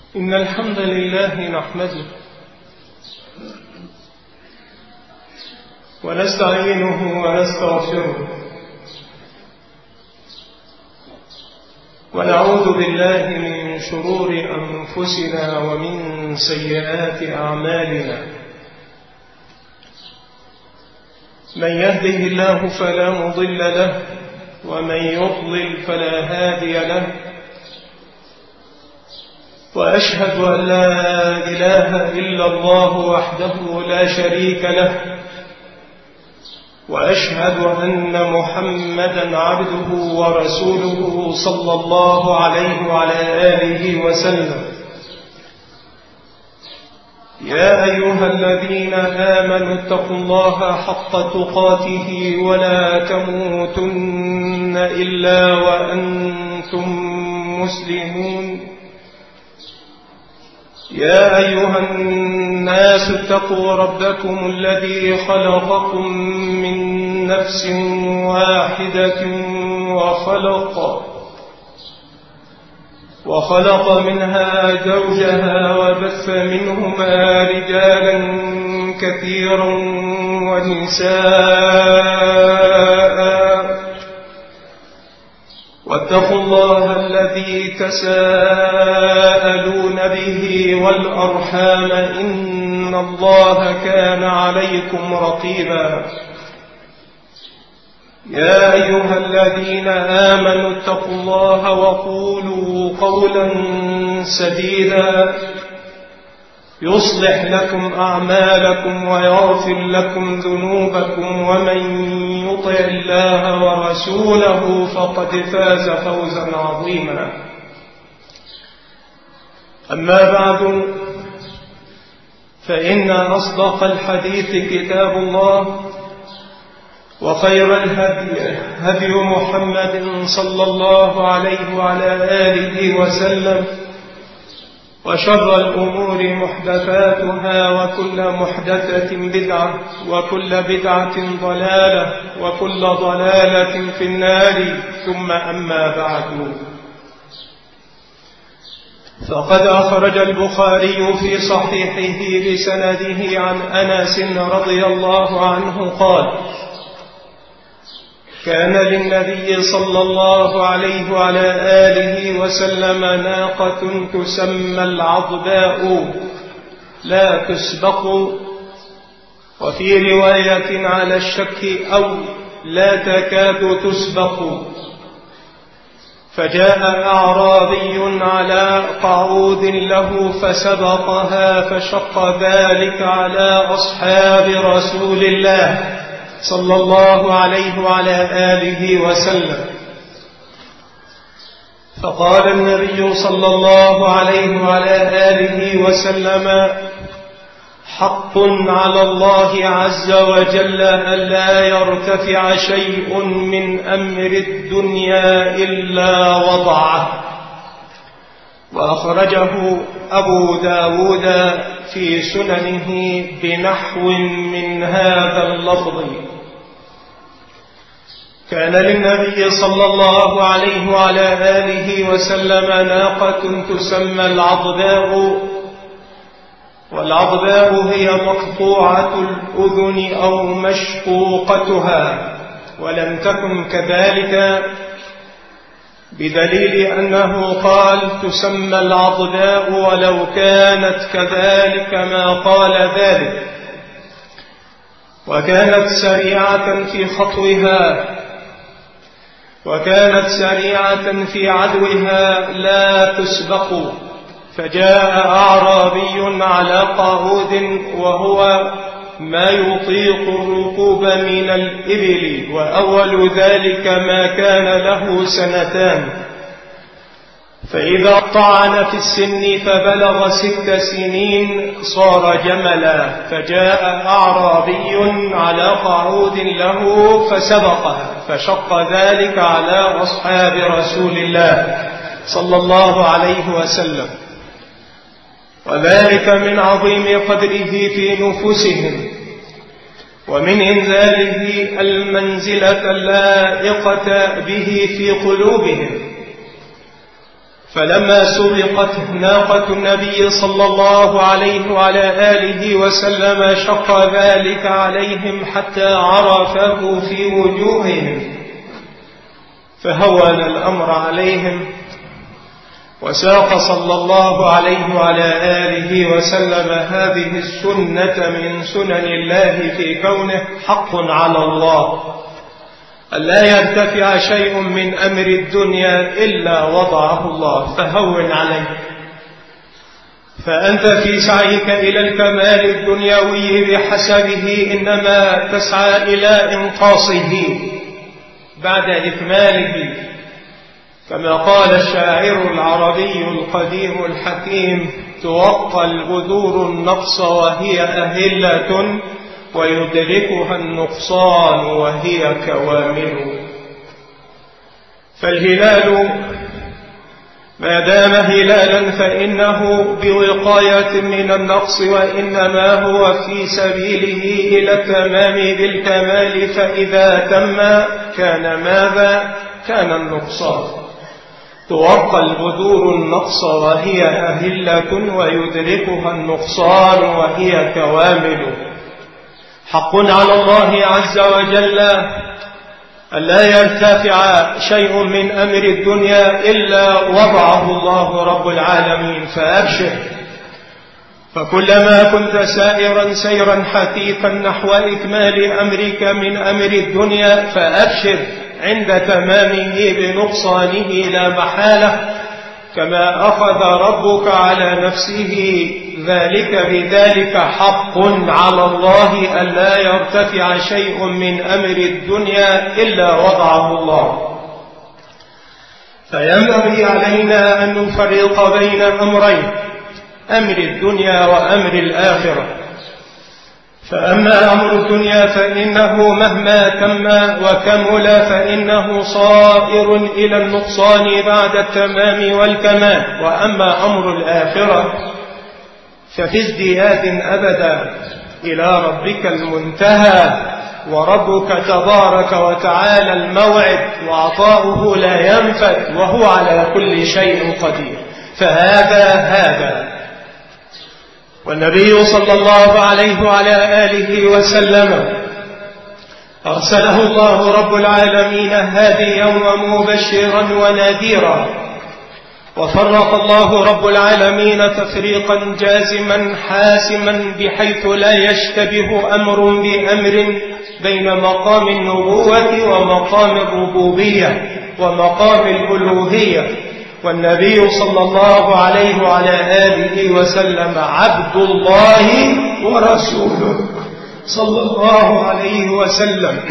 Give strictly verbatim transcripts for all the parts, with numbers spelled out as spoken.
إن الحمد لله نحمده ونستعينه ونستغفره ونعوذ بالله من شرور أنفسنا ومن سيئات أعمالنا. من يهده الله فلا مضل له ومن يضلل فلا هادي له، وأشهد أن لا إله إلا الله وحده لا شريك له، وأشهد أن محمدا عبده ورسوله صلى الله عليه وعلى آله وسلم. يا أيها الذين آمنوا اتقوا الله حق تقاته ولا تموتن إلا وأنتم مسلمون. يا أيها الناس اتقوا ربكم الذي خلقكم من نفس واحدة وخلق وخلق منها زوجها وبث منهما رجالا كثيرا ونساء، واتقوا الله الذي تساءلون به والأرحام إن الله كان عليكم رقيبا. يا أيها الذين آمنوا اتقوا الله وقولوا قولا سديدا يصلح لكم أعمالكم ويغفر لكم ذنوبكم، ومن يطع الله ورسوله فقد فاز فوزا عظيما. أما بعد، فإن أصدق الحديث كتاب الله، وخير الهدي هدي محمد صلى الله عليه وعلى آله وسلم، وشر الأمور محدثاتها، وكل محدثة بدعة، وكل بدعة ضلالة، وكل ضلالة في النار. ثم أما بعد، فقد أخرج البخاري في صحيحه بسنده عن أنس رضي الله عنه قال: كان للنبي صلى الله عليه وعلى آله وسلم ناقة تسمى العضباء لا تسبق، وفي رواية على الشك أو لا تكاد تسبق. فجاء أعرابي على قعود له فسبقها، فشق ذلك على أصحاب رسول الله صلى الله عليه وعلى آله وسلم. فقال النبي صلى الله عليه وعلى آله وسلم: حق على الله عز وجل ألا يرتفع شيء من أمر الدنيا إلا وضعه. وأخرجه أبو داود في سننه بنحو من هذا اللفظ. كان للنبي صلى الله عليه وعلى آله وسلم ناقة تسمى العضباء، والعضباء هي مقطوعة الأذن أو مشقوقتها، ولم تكن كذلك بدليل أنه قال تسمى العضباء، ولو كانت كذلك ما قال ذلك. وكانت سريعة في خطوها، وكانت سريعة في عدوها لا تسبق. فجاء أعرابي على قعود وهو ما يطيق الركوب من الإبل، وأول ذلك ما كان له سنتان، فإذا طعن في السن فبلغ ست سنين صار جملا. فجاء أعرابي على قعود له فسبقها، فشق ذلك على أصحاب رسول الله صلى الله عليه وسلم، وذلك من عظيم قدره في نفوسهم، ومن إنزاله المنزلة اللائقة به في قلوبهم. فلما سبقت ناقة النبي صلى الله عليه وعلى آله وسلم شق ذلك عليهم حتى عرفه في وجوههم، فهون الأمر عليهم، وساق صلى الله عليه وعلى آله وسلم هذه السنة من سنن الله في كونه حق على الله ألا يرتفع شيء من أمر الدنيا إلا وضعه الله، فهون عليه. فأنت في سعيك إلى الكمال الدنيوي بحسبه إنما تسعى إلى إنقاصه بعد إكماله، كما قال الشاعر العربي القديم الحكيم: توقى البذور النقص وهي أهلة ويدركها النقصان وهي كوامل. فالهلال ما دام هلالا فإنه بوقاية من النقص، وإنما هو في سبيله إلى التمام بالكمال، فإذا تم كان ماذا؟ كان النقصان. توقى البذور النقص وهي أهلة ويدركها النقصان وهي كوامل. حق على الله عز وجل ألا يرتفع شيء من أمر الدنيا إلا وضعه الله رب العالمين، فأبشر. فكلما كنت سائرا سيرا حثيثا نحو إكمال أمرك من أمر الدنيا فأبشر عند تمامه بنقصانه لا محالة، كما أخذ ربك على نفسه ذلك بذلك. حق على الله ألا يرتفع شيء من أمر الدنيا إلا وضعه الله. فينبغي علينا أن نفرق بين أمرين: أمر الدنيا وأمر الآخرة. فأما أمر الدنيا فإنه مهما تم وكمل فإنه صائر إلى النقصان بعد التمام والكمال. وأما أمر الآخرة ففي ازدياد أبدا إلى ربك المنتهى، وربك تبارك وتعالى الموعد، وعطاؤه لا ينفد، وهو على كل شيء قدير. فهذا هذا والنبي صلى الله عليه وعلى آله وسلم أرسله الله رب العالمين هاديا ومبشرا ونذيرا، وفرق الله رب العالمين تفريقا جازما حاسما بحيث لا يشتبه أمر بأمر بين مقام النبوة ومقام الربوبية ومقام الألوهية. والنبي صلى الله عليه وعلى آله وسلم عبد الله ورسوله صلى الله عليه وسلم.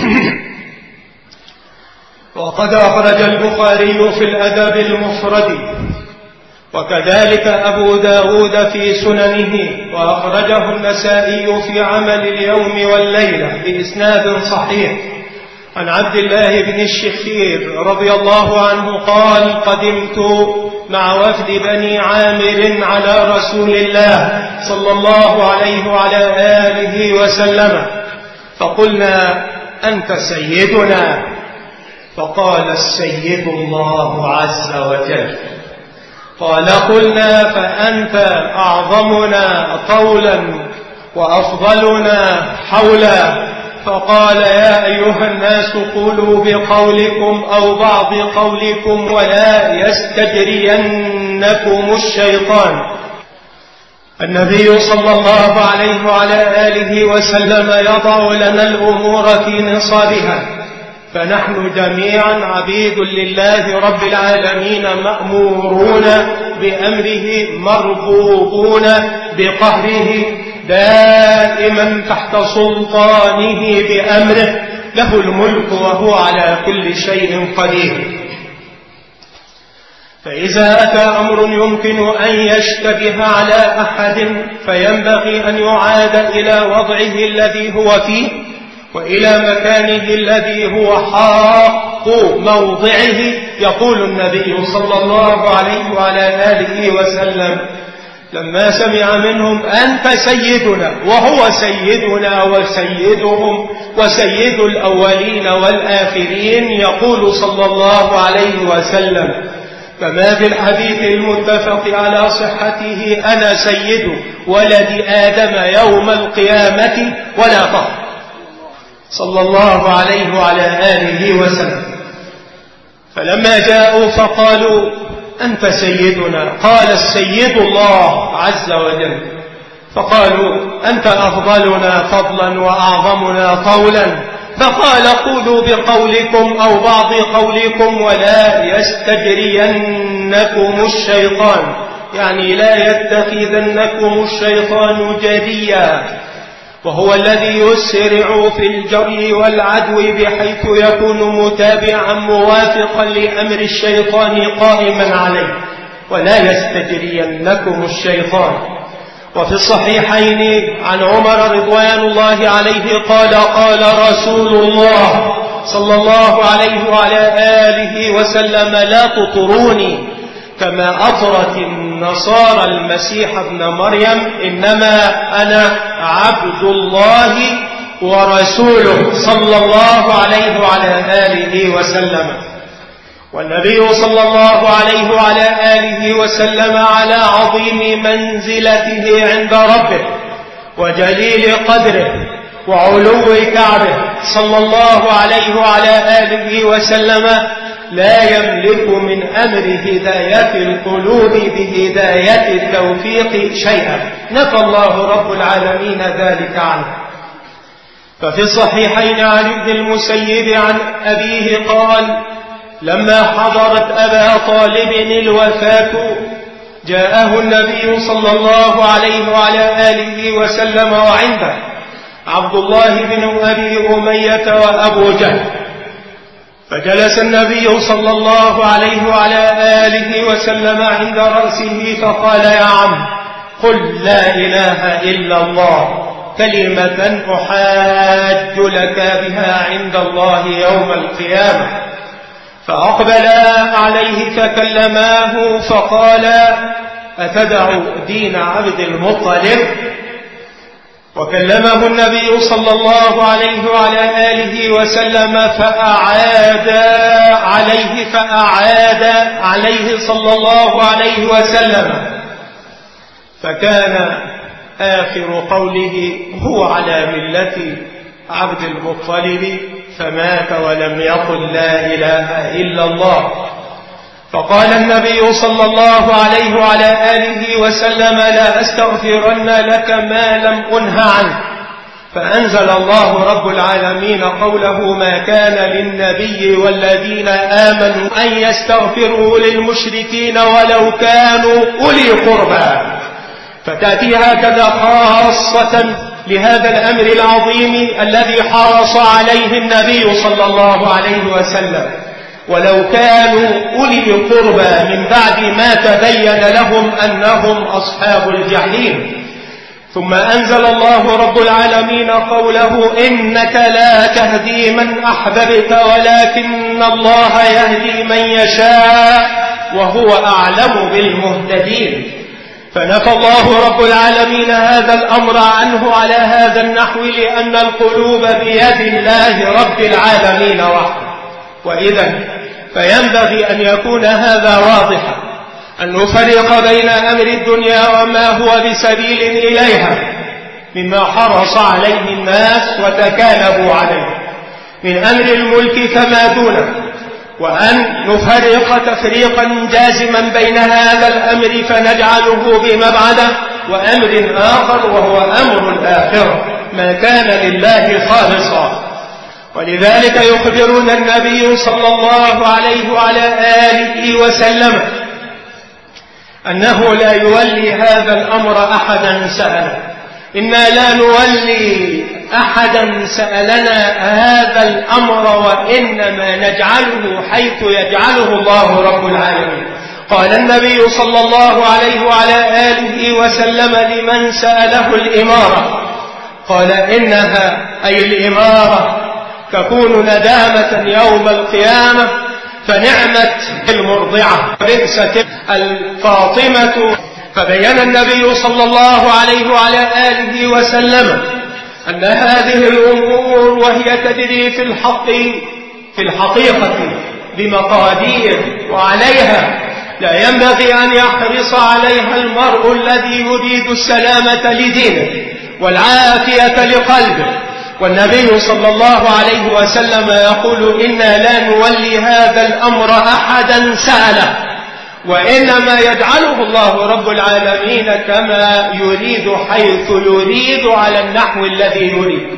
وقد أخرج البخاري في الأدب المفرد، وكذلك أبو داود في سننه، وأخرجه النسائي في عمل اليوم والليلة بإسناد صحيح عن عبد الله بن الشخير رضي الله عنه قال: قدمت مع وفد بني عامر على رسول الله صلى الله عليه وعلى آله وسلم، فقلنا: أنت سيدنا؟ فقال: السيد الله عز وجل. قال: قلنا: فأنت أعظمنا طولا وأفضلنا حولا. فقال: يا أيها الناس قولوا بقولكم أو بعض قولكم ولا يستجرينكم الشيطان. النبي صلى الله عليه وعلى آله وسلم يضع لنا الأمور في نصابها، فنحن جميعا عبيد لله رب العالمين، مأمورون بأمره، مربوطون بقهره، دائما تحت سلطانه بأمره، له الملك وهو على كل شيء قدير. فإذا أتى أمر يمكن أن يشتبه على أحد فينبغي أن يعاد إلى وضعه الذي هو فيه وإلى مكانه الذي هو حق موضعه. يقول النبي صلى الله عليه وعلى آله وسلم لما سمع منهم: أنت سيدنا، وهو سيدنا وسيدهم وسيد الأولين والآخرين، يقول صلى الله عليه وسلم: كما في الحديث المتفق على صحته: أنا سيد ولد آدم يوم القيامة ولا فخر، صلى الله عليه وعلى آله وسلم. فلما جاءوا فقالوا: أنت سيدنا. قال: السيد الله عز وجل. فقالوا: أنت أفضلنا فضلا وأعظمنا قولا. فقال: قولوا بقولكم أو بعض قولكم ولا يستجرينكم الشيطان، يعني لا يتخذنكم الشيطان جديا، وهو الذي يسرع في الجري والعدو بحيث يكون متابعا موافقا لأمر الشيطان قائما عليه، ولا يستجرينكم الشيطان. وفي الصحيحين عن عمر رضوان الله عليه قال: قال رسول الله صلى الله عليه وعلى آله وسلم: لا تطروني كما أطرت النصارى المسيح ابن مريم، إنما أنا عبد الله ورسوله، صلى الله عليه وعلى آله وسلم. والنبي صلى الله عليه وعلى آله وسلم على عظيم منزلته عند ربه وجليل قدره وعلو كعبه، صلى الله عليه وعلى آله وسلم، لا يملك من أمر هداية القلوب بهداية التوفيق شيئا، نفى الله رب العالمين ذلك عنه. ففي الصحيحين عن ابن المسيب عن أبيه قال: لما حضرت أبا طالب الوفاة جاءه النبي صلى الله عليه وعلى آله وسلم وعنده عبد الله بن أبي أمية وأبو جهل، فجلس النبي صلى الله عليه وعلى آله وسلم عند رأسه فقال: يا عم، قل لا إله إلا الله، كلمة أحاج لك بها عند الله يوم القيامة. فأقبلا عليه فكلماه فقالا: أتدع دين عبد المطلب؟ وكلمه النبي صلى الله عليه وعلى آله وسلم فأعاد عليه فأعاد عليه صلى الله عليه وسلم، فكان آخر قوله: هو على ملة عبد المطلب، فمات ولم يقل لا إله إلا الله. فقال النبي صلى الله عليه وعلى آله وسلم: لا أستغفرن لك ما لم أنه عنه. فأنزل الله رب العالمين قوله: ما كان للنبي والذين آمنوا أن يستغفروا للمشركين ولو كانوا أولي قربى. فتأتي هكذا خاصة لهذا الأمر العظيم الذي حرص عليه النبي صلى الله عليه وسلم: ولو كانوا أولي قربى، من بعد ما تبين لهم أنهم أصحاب الجحيم. ثم أنزل الله رب العالمين قوله: إنك لا تهدي من أحببت ولكن الله يهدي من يشاء وهو أعلم بالمهتدين. فنفى الله رب العالمين هذا الأمر عنه على هذا النحو، لأن القلوب بيد الله رب العالمين وحده. وإذا فينبغي أن يكون هذا واضحا، أن نفرق بين أمر الدنيا وما هو بسبيل إليها مما حرص عليه الناس وتكالبوا عليه من أمر الملك فما دونه، وأن نفرق تفريقا جازما بين هذا الأمر فنجعله بمبعده وأمر آخر وهو أمر الآخرة، ما كان لله خالصا. ولذلك يخبرنا النبي صلى الله عليه وعلى آله وسلم أنه لا يولي هذا الأمر أحدا سأله. إنا لا نولي أحدا سألنا هذا الأمر، وإنما نجعله حيث يجعله الله رب العالمين. قال النبي صلى الله عليه وعلى آله وسلم لمن سأله الإمارة، قال: إنها أي الإمارة تكون ندامة يوم القيامة، فنعمت المرضعة بئست الفاطمة. فبين النبي صلى الله عليه وعلى آله وسلم أن هذه الأمور وهي تجري في الحق في الحقيقة بمقادير وعليها، لا ينبغي أن يحرص عليها المرء الذي يريد السلامة لدينه والعافية لقلبه. والنبي صلى الله عليه وسلم يقول: إنا لا نولي هذا الأمر أحدا سأله، وإنما يجعله الله رب العالمين كما يريد حيث يريد على النحو الذي يريد.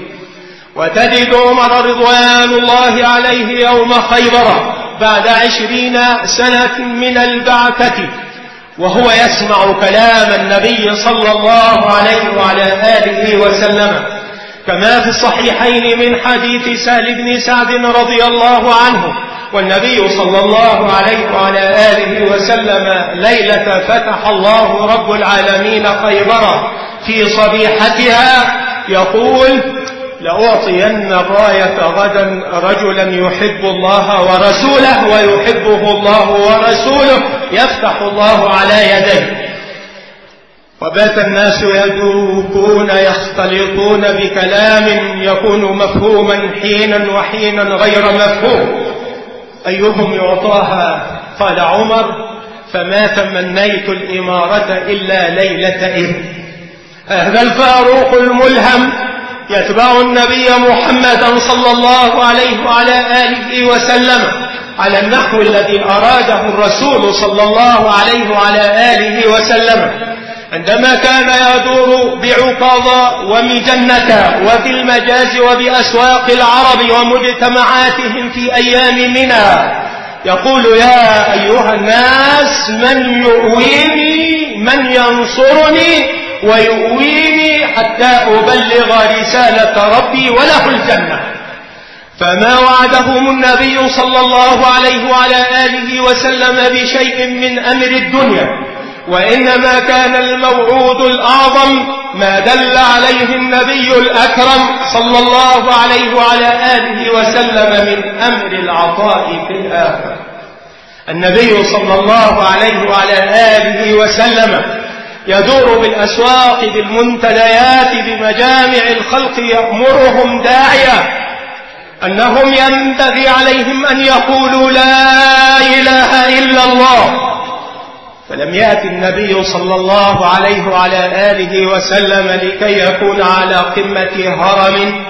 وتجد عمر رضوان الله عليه يوم خيبر بعد عشرين سنة من البعثة وهو يسمع كلام النبي صلى الله عليه وعلى آله وسلم، كما في الصحيحين من حديث سهل بن سعد رضي الله عنه. والنبي صلى الله عليه وعلى آله وسلم ليلة فتح الله رب العالمين خيبر في صبيحتها يقول: لأعطين الراية غدا رجلا يحب الله ورسوله ويحبه الله ورسوله يفتح الله على يديه. وبات الناس يدوكون يختلطون بكلام يكون مفهوما حينا وحينا غير مفهوم، أيهم يعطاها؟ قال عمر: فما تمنيت الإمارة إلا ليلة إذ. هذا الفاروق الملهم يتبع النبي محمدا صلى الله عليه وعلى آله وسلم على النحو الذي أراده الرسول صلى الله عليه وعلى آله وسلم عندما كان يدور بعكاظ ومجنة وفي المجاز وبأسواق العرب ومجتمعاتهم في أيام منى، يقول: يا أيها الناس، من يؤويني، من ينصرني ويؤويني حتى أبلغ رسالة ربي وله الجنة. فما وعدهم النبي صلى الله عليه وعلى آله وسلم بشيء من أمر الدنيا، وإنما كان الموعود الأعظم ما دل عليه النبي الأكرم صلى الله عليه وعلى آله وسلم من أمر العطاء في الآخرة. النبي صلى الله عليه وعلى آله وسلم يدور بالأسواق بالمنتديات بمجامع الخلق يأمرهم داعيا أنهم ينبغي عليهم أن يقولوا: لا إله إلا الله. فلم يأتي النبي صلى الله عليه وعلى آله وسلم لكي يكون على قمة هرم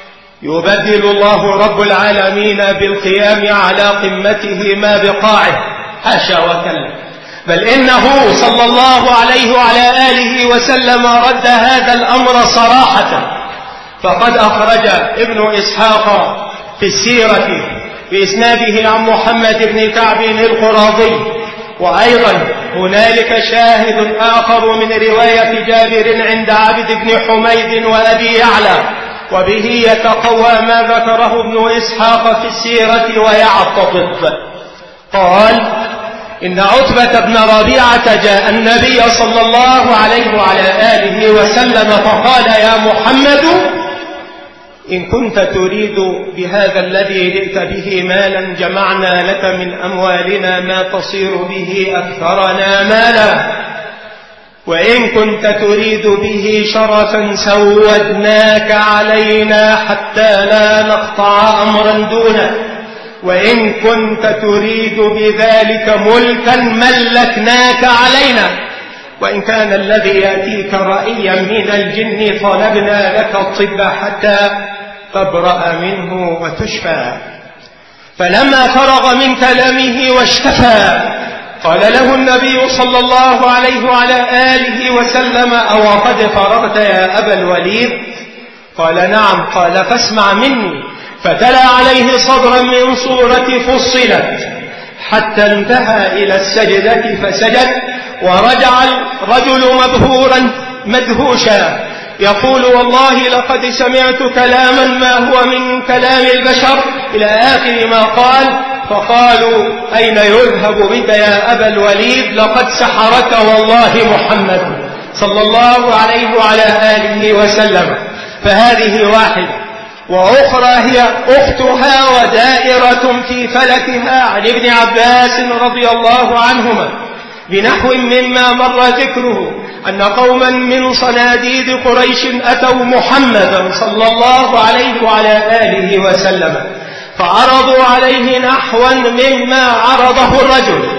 يبدل الله رب العالمين بالقيام على قمته ما بقاعه، حاشا وكلا، بل إنه صلى الله عليه وعلى آله وسلم رد هذا الأمر صراحة. فقد أخرج ابن إسحاق في السيرة بإسناده عن محمد بن كعب القراظي، وأيضا هنالك شاهد آخر من رواية جابر عند عبد بن حميد وأبي يعلى، وبه يتقوى ما ذكره ابن إسحاق في السيرة ويعتقد. قال: إن عتبة بن ربيعة جاء النبي صلى الله عليه وعلى آله وسلم فقال: يا محمد، إن كنت تريد بهذا الذي جئت به مالا جمعنا لك من أموالنا ما تصير به أكثرنا مالا، وإن كنت تريد به شرفا سودناك علينا حتى لا نقطع أمرا دونه، وإن كنت تريد بذلك ملكا ملكناك علينا، وإن كان الذي يأتيك رأيا من الجن طلبنا لك الطب حتى تبرأ منه وتشفى. فلما فرغ من كلامه واشتفى قال له النبي صلى الله عليه وعلى آله وسلم: أو قد فرغت يا أبا الوليد؟ قال: نعم. قال: فاسمع مني. فتلا عليه صدرا من سورة فصلت حتى انتهى إلى السجدة فسجد، ورجع الرجل مبهورا مدهوشا يقول: والله لقد سمعت كلاما ما هو من كلام البشر، إلى آخر ما قال. فقالوا: أين يذهب بك يا أبا الوليد؟ لقد سحرك والله محمد صلى الله عليه وعلى آله وسلم. فهذه واحدة، وأخرى هي أختها ودائرة في فلكها عن ابن عباس رضي الله عنهما بنحو مما مر ذكره، أن قوما من صناديد قريش أتوا محمدا صلى الله عليه وعلى آله وسلم فعرضوا عليه نحوا مما عرضه الرجل،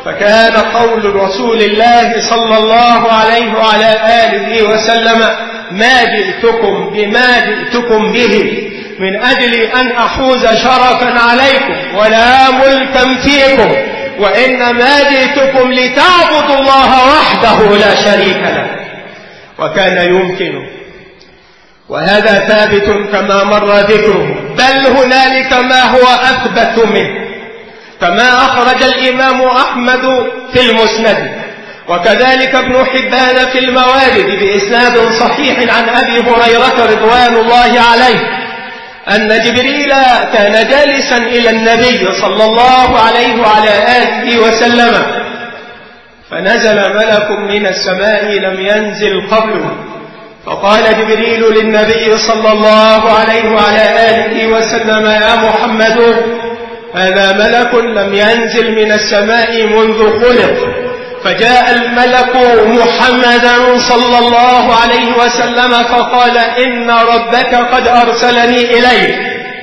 فكان قول رسول الله صلى الله عليه وعلى آله وسلم: ما جئتكم بما جئتكم به من أجل أن أحوز شرفا عليكم ولا ملكا فيكم، وإنما جئتكم لتعبدوا الله وحده لا شريك له. وكان يمكن، وهذا ثابت كما مر ذكره، بل هنالك ما هو أثبت منه، كما أخرج الإمام أحمد في المسند، وكذلك ابن حبان في الموارد بإسناد صحيح عن أبي هريرة رضوان الله عليه أن جبريل كان جالسا إلى النبي صلى الله عليه وعلى آله وسلم، فنزل ملك من السماء لم ينزل قبله، فقال جبريل للنبي صلى الله عليه وعلى آله وسلم: يا محمد، هذا ملك لم ينزل من السماء منذ خلق. فجاء الملك محمدا صلى الله عليه وسلم فقال: إن ربك قد أرسلني إليك.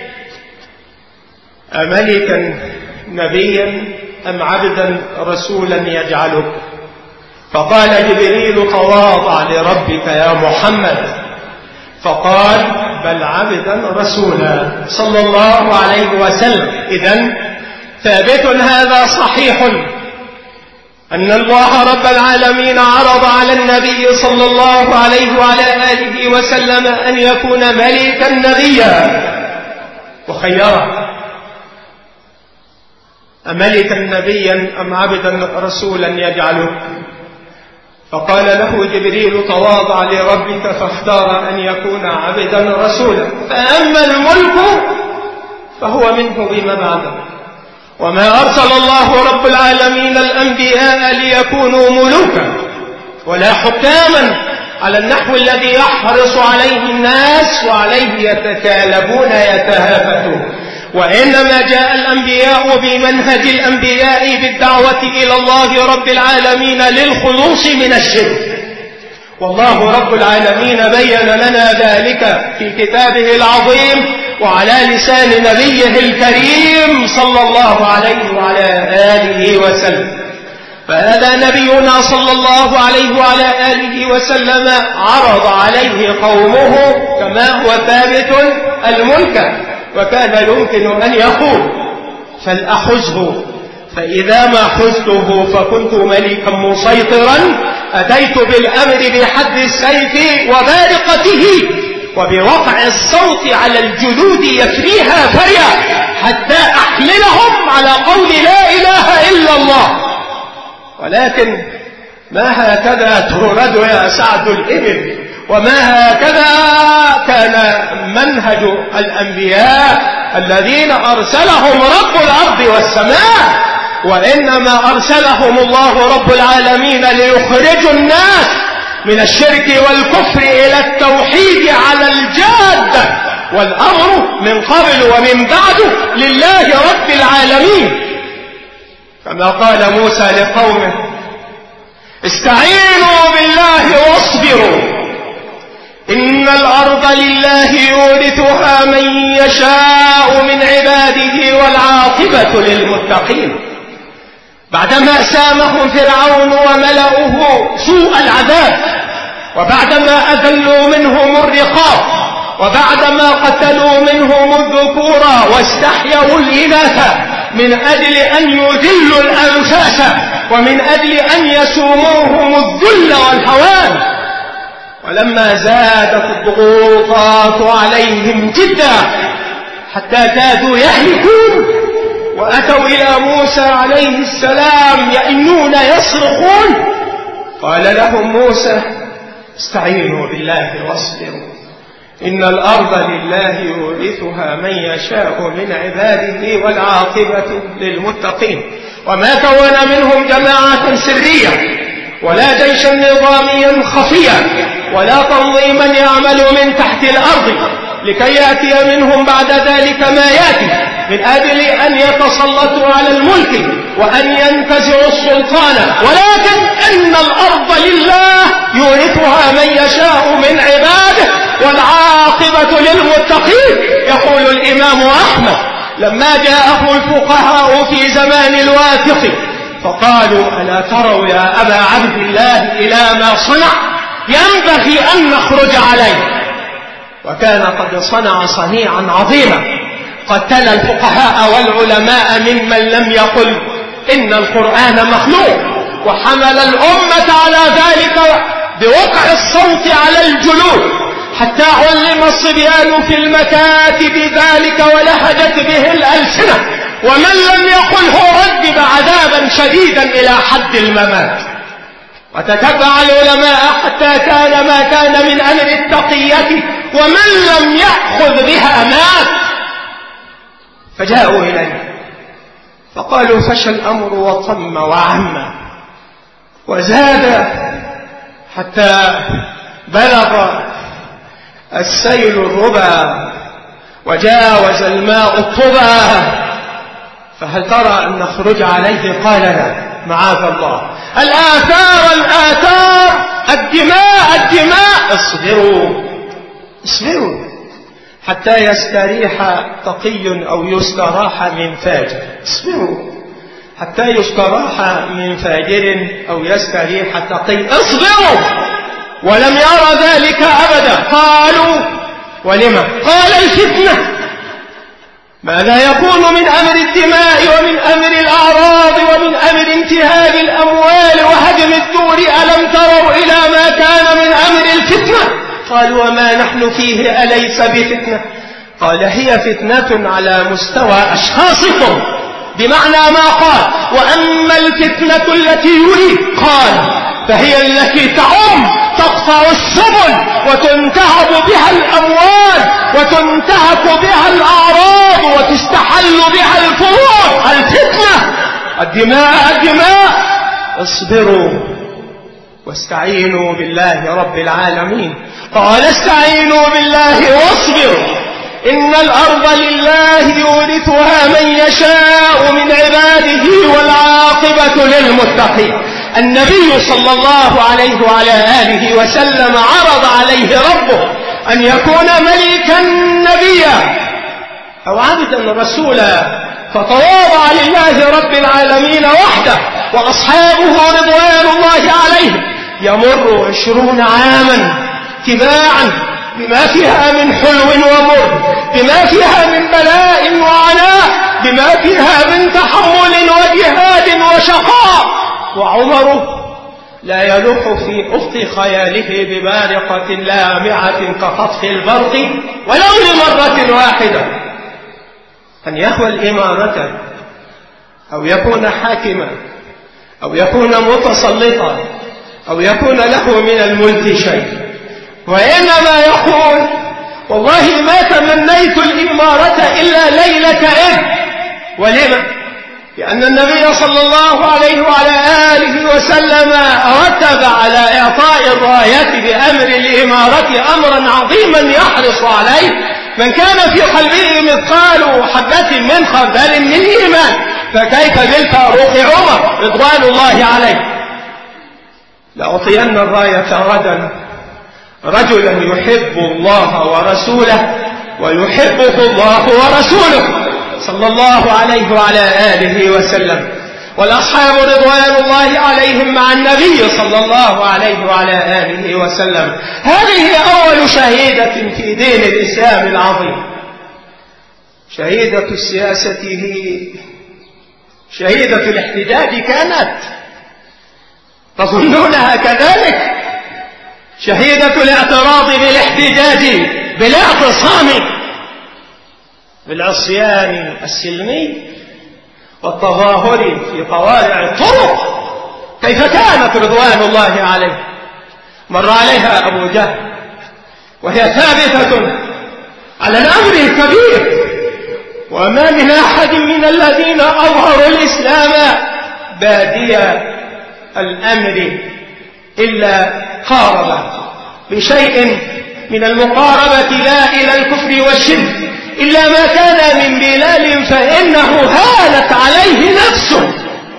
أملكا نبيا أم عبدا رسولا يجعلك؟ فقال جبريل: تواضع لربك يا محمد. فقال: بل عبدا رسولا صلى الله عليه وسلم. إذن ثابت هذا صحيح أن الله رب العالمين عرض على النبي صلى الله عليه وعلى آله وسلم أن يكون ملكا نبيا، وخيره: أملكا نبيا أم عبدا رسولا يجعله؟ فقال له جبريل: تواضع لربك، فاختار أن يكون عبدا رسولا. فأما الملك فهو منه بما بعده، وما أرسل الله رب العالمين الأنبياء ليكونوا ملوكا ولا حكاما على النحو الذي يحرص عليه الناس وعليه يتكالبون يتهافتون، وإنما جاء الأنبياء بمنهج الأنبياء بالدعوة إلى الله رب العالمين للخلوص من الشرك. والله رب العالمين بين لنا ذلك في كتابه العظيم وعلى لسان نبيه الكريم صلى الله عليه وعلى آله وسلم. فهذا نبينا صلى الله عليه وعلى آله وسلم عرض عليه قومه كما هو ثابت الملك، وكان يمكن أن يقول: فلأحزه، فإذا ما حزته فكنت ملكا مسيطرا أتيت بالأمر بحد السيف وبارقته وبوقع الصوت على الجلود يفريها فريا حتى أحملهم على قول لا إله إلا الله. ولكن ما هكذا تورد يا سعد الإبل، وما هكذا كان منهج الأنبياء الذين أرسلهم رب الأرض والسماء، وإنما أرسلهم الله رب العالمين ليخرجوا الناس من الشرك والكفر إلى التوحيد على الجادة، والأمر من قبل ومن بعد لله رب العالمين، كما قال موسى لقومه: استعينوا بالله واصبروا إن الأرض لله يورثها من يشاء من عباده والعاقبة للمتقين. بعدما سامهم فرعون وملأه سوء العذاب، وبعدما أذلوا منهم الرقاب، وبعدما قتلوا منهم الذكور واستحيوا الإناث من أجل أن يذلوا الأنفاس ومن أجل أن يسوموهم الذل والهوان، ولما زادت الضغوطات عليهم جدا حتى كادوا يهلكون وأتوا إلى موسى عليه السلام يئنون يصرخون، قال لهم موسى: استعينوا بالله واصبروا إن الأرض لله يورثها من يشاء من عباده والعاقبة للمتقين. وما كون منهم جماعة سرية ولا جيشا نظاميا خفيا ولا تنظيما يعمل من تحت الأرض لكي يأتي منهم بعد ذلك ما يأتي من أجل أن يتسلطوا على الملك وأن ينتزعوا السلطان، ولكن إن الأرض لله يورثها من يشاء من عباده والعاقبة للمتقين. يقول الإمام أحمد: لما جاءه الفقهاء في زمان الواثق فقالوا ألا تروا يا أبا عبد الله إلى ما صنع، ينبغي أن نخرج عليه. وكان قد صنع صنيعا عظيما، قتل الفقهاء والعلماء ممن لم يقل إن القرآن مخلوق، وحمل الأمة على ذلك بوقع الصوت على الجلود، حتى علم الصبيان في المكاتب ذلك ولهجت به الألسنة، ومن لم يقله عذب عذابا شديدا إلى حد الممات. وتتبع العلماء حتى كان ما كان من أمر التقية، ومن لم يأخذ بها مات. فجاءوا إليه فقالوا فشى الأمر وطم وعم وزاد، حتى بلغ السيل الربا وجاوز الماء الطبا، فهل ترى أن نخرج عليه؟ قال لا، معاذ الله، الآثار الآثار، الدماء الدماء، اصبروا اصبروا حتى يستريح تقي أو يستراح من فاجر، اصبروا حتى يستراح من فاجر أو يستريح تقي، اصبروا. ولم يرى ذلك أبدا. قالوا ولما؟ قال الفتنة. ماذا يكون من أمر الدماء ومن أمر الأعراض ومن أمر انتهاك الأموال وهدم الدور؟ ألم تروا إلى ما كان من أمر الفتنة؟ قالوا وما نحن فيه أليس بفتنة؟ قال هي فتنة على مستوى أشخاصكم، بمعنى ما قال وأما الفتنة التي يريد قال فهي التي تعم تقطع السبل وتنتهب بها الأموال وتنتهك بها الأعراض وتستحل بها الفروض. الفتنة الدماء الدماء. اصبروا واستعينوا بالله رب العالمين. قال استعينوا بالله واصبروا إن الأرض لله يورثها من يشاء من عباده والعاقبة للمتقين. النبي صلى الله عليه وعلى آله وسلم عرض عليه ربه أن يكون ملكا نبيا أو عبدا رسولا، فتواضع لله رب العالمين وحده، وأصحابه رضوان الله عليهم يمر عشرون عاما تباعا بما فيها من حلو ومر، بما فيها من بلاء وعناء، بما فيها من تحمل وجهاد وشقاء، وعمر لا يلوح في أفق خياله ببارقة لامعة كخطف البرق ولو لمرة واحدة أن يهوى الإمارة أو يكون حاكما أو يكون متسلطا أو يكون له من الملك شيء، وإنما يقول والله ما تمنيت الإمارة إلا ليلة إذ. ولما؟ لأن النبي صلى الله عليه وعلى آله وسلم رتب على إعطاء الراية بأمر الإمارة أمرا عظيما يحرص عليه من كان في قلبه مثقال حبة من خردل من إيمان، فكيف بالفاروق عمر رضوان الله عليه؟ لأعطين الراية غدا رجلا يحب الله ورسوله ويحبه الله ورسوله صلى الله عليه وعلى آله وسلم، والأصحاب رضوان الله عليهم مع النبي صلى الله عليه وعلى آله وسلم. هذه أول شهيدة في دين الإسلام العظيم. شهيدة السياسة هي شهيدة الاحتجاج كانت، تظنونها كذلك؟ شهيدة الاعتراض بالاحتجاج بالاعتصام بالعصيان السلمي والتظاهر في طوارع الطرق، كيف كانت رضوان الله عليه؟ مر عليها أبو جهل وهي ثابتة على الأمر الكبير، وما من أحد من الذين أظهروا الإسلام بادي الأمر إلا قارب بشيء من المقاربة لا إلى الكفر والشرك، إلا ما كان من بلال فإنه هانت عليه نفسه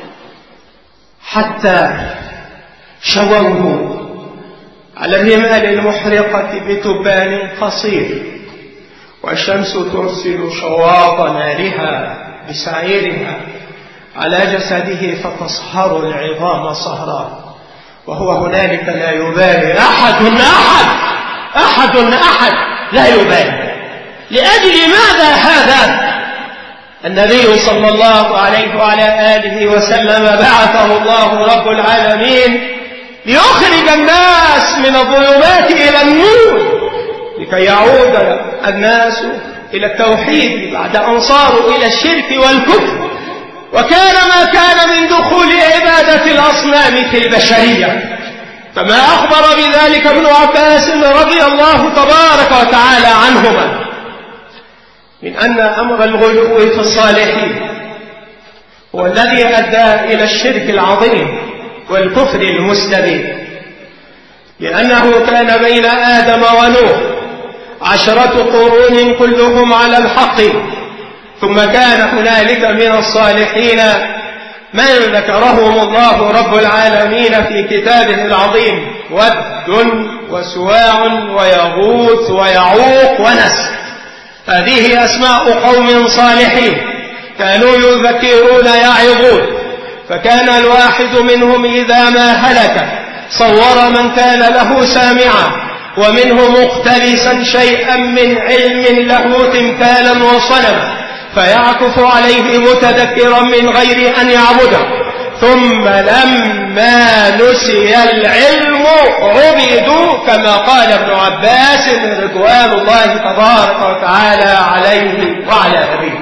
حتى شووه على الرمال المحرقة بتبان قصير، والشمس ترسل شواط نارها بسعيرها على جسده فتصهر العظام صهرا، وهو هنالك لا يبالي أحد أحد أحد أحد لا يبالي. لأجل ماذا هذا؟ النبي صلى الله عليه وعلى آله وسلم بعثه الله رب العالمين ليخرج الناس من الظلمات إلى النور، لكي يعود الناس إلى التوحيد بعد أن صاروا إلى الشرك والكفر. وكان ما كان من دخول عبادة الأصنام في البشرية، كما أخبر بذلك ابن عباس رضي الله تبارك وتعالى عنهما، من أن أمر الغلو في الصالحين هو الذي أدى إلى الشرك العظيم والكفر المستبين، لأنه كان بين آدم ونوح عشرة قرون كلهم على الحق، ثم كان هنالك من الصالحين من ذكرهم الله رب العالمين في كتابه العظيم: ود وسواع ويغوث ويعوق ونسر. هذه أسماء قوم صالحين كانوا يذكرون يعظون، فكان الواحد منهم إذا ما هلك صور من كان له سامعا، ومنه مقتبسا شيئا من علم له تمثالا وصنما، فيعكف عليه متذكرا من غير أن يعبده. ثم لما نسي العلم عبدوا، كما قال ابن عباس رضوان الله تبارك وتعالى عليه وعلى أبيه.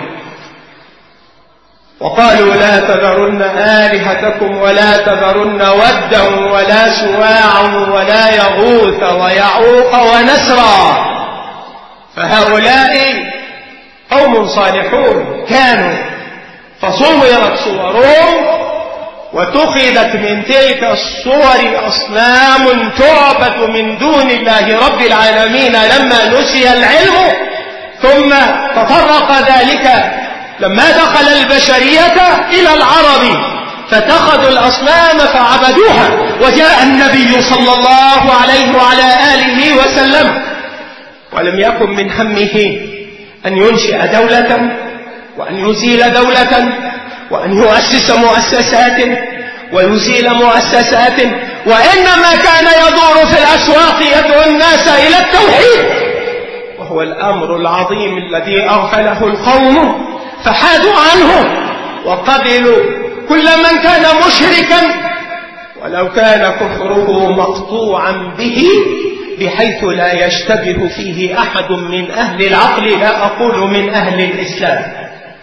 وقالوا: لا تذرن آلهتكم ولا تذرن ودا ولا سواعا ولا يغوث ويعوق ونسرا. فهؤلاء قوم صالحون كانوا، فصورت صورهم واتخذت من تلك الصور أصنام تعبد من دون الله رب العالمين لما نسي العلم. ثم تطرق ذلك لما دخل البشرية إلى العرب، فاتخذوا الأصنام فعبدوها، وجاء النبي صلى الله عليه وعلى آله وسلم ولم يكن من همه أن ينشئ دولة وأن يزيل دولة وأن يؤسس مؤسسات ويزيل مؤسسات، وإنما كان يدور في الأسواق يدعو الناس إلى التوحيد، وهو الأمر العظيم الذي أغفله القوم فحادوا عنه وقبلوا كل من كان مشركا ولو كان كفره مقطوعا به، بحيث لا يشتبه فيه أحد من أهل العقل، لا أقول من أهل الإسلام.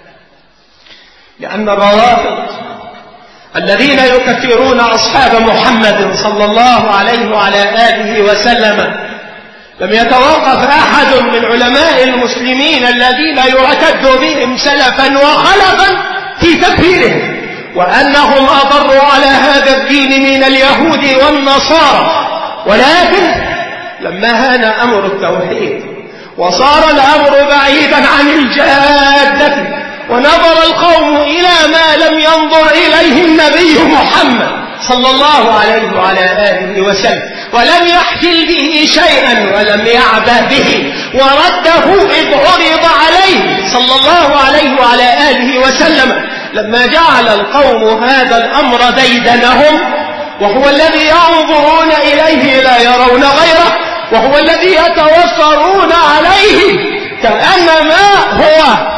لأن الروافض الذين يكفرون أصحاب محمد صلى الله عليه وعلى آله وسلم لم يتوقف أحد من علماء المسلمين الذين يعتد بهم سلفا وخلفا في تكفيرهم، وأنهم أضروا على هذا الدين من اليهود والنصارى. ولكن لما هان أمر التوحيد وصار الأمر بعيدا عن الجادة، ونظر القوم إلى ما لم ينظر إليه النبي محمد صلى الله عليه وعلى آله وسلم، ولم يحفل به شيئا ولم يعبأ به، ورده إذ عرض عليه صلى الله عليه وعلى آله وسلم. لما جعل القوم هذا الأمر ديدنهم، وهو الذي ينظرون إليه لا يرون غيره، وهو الذي يتوفرون عليه كأنما هو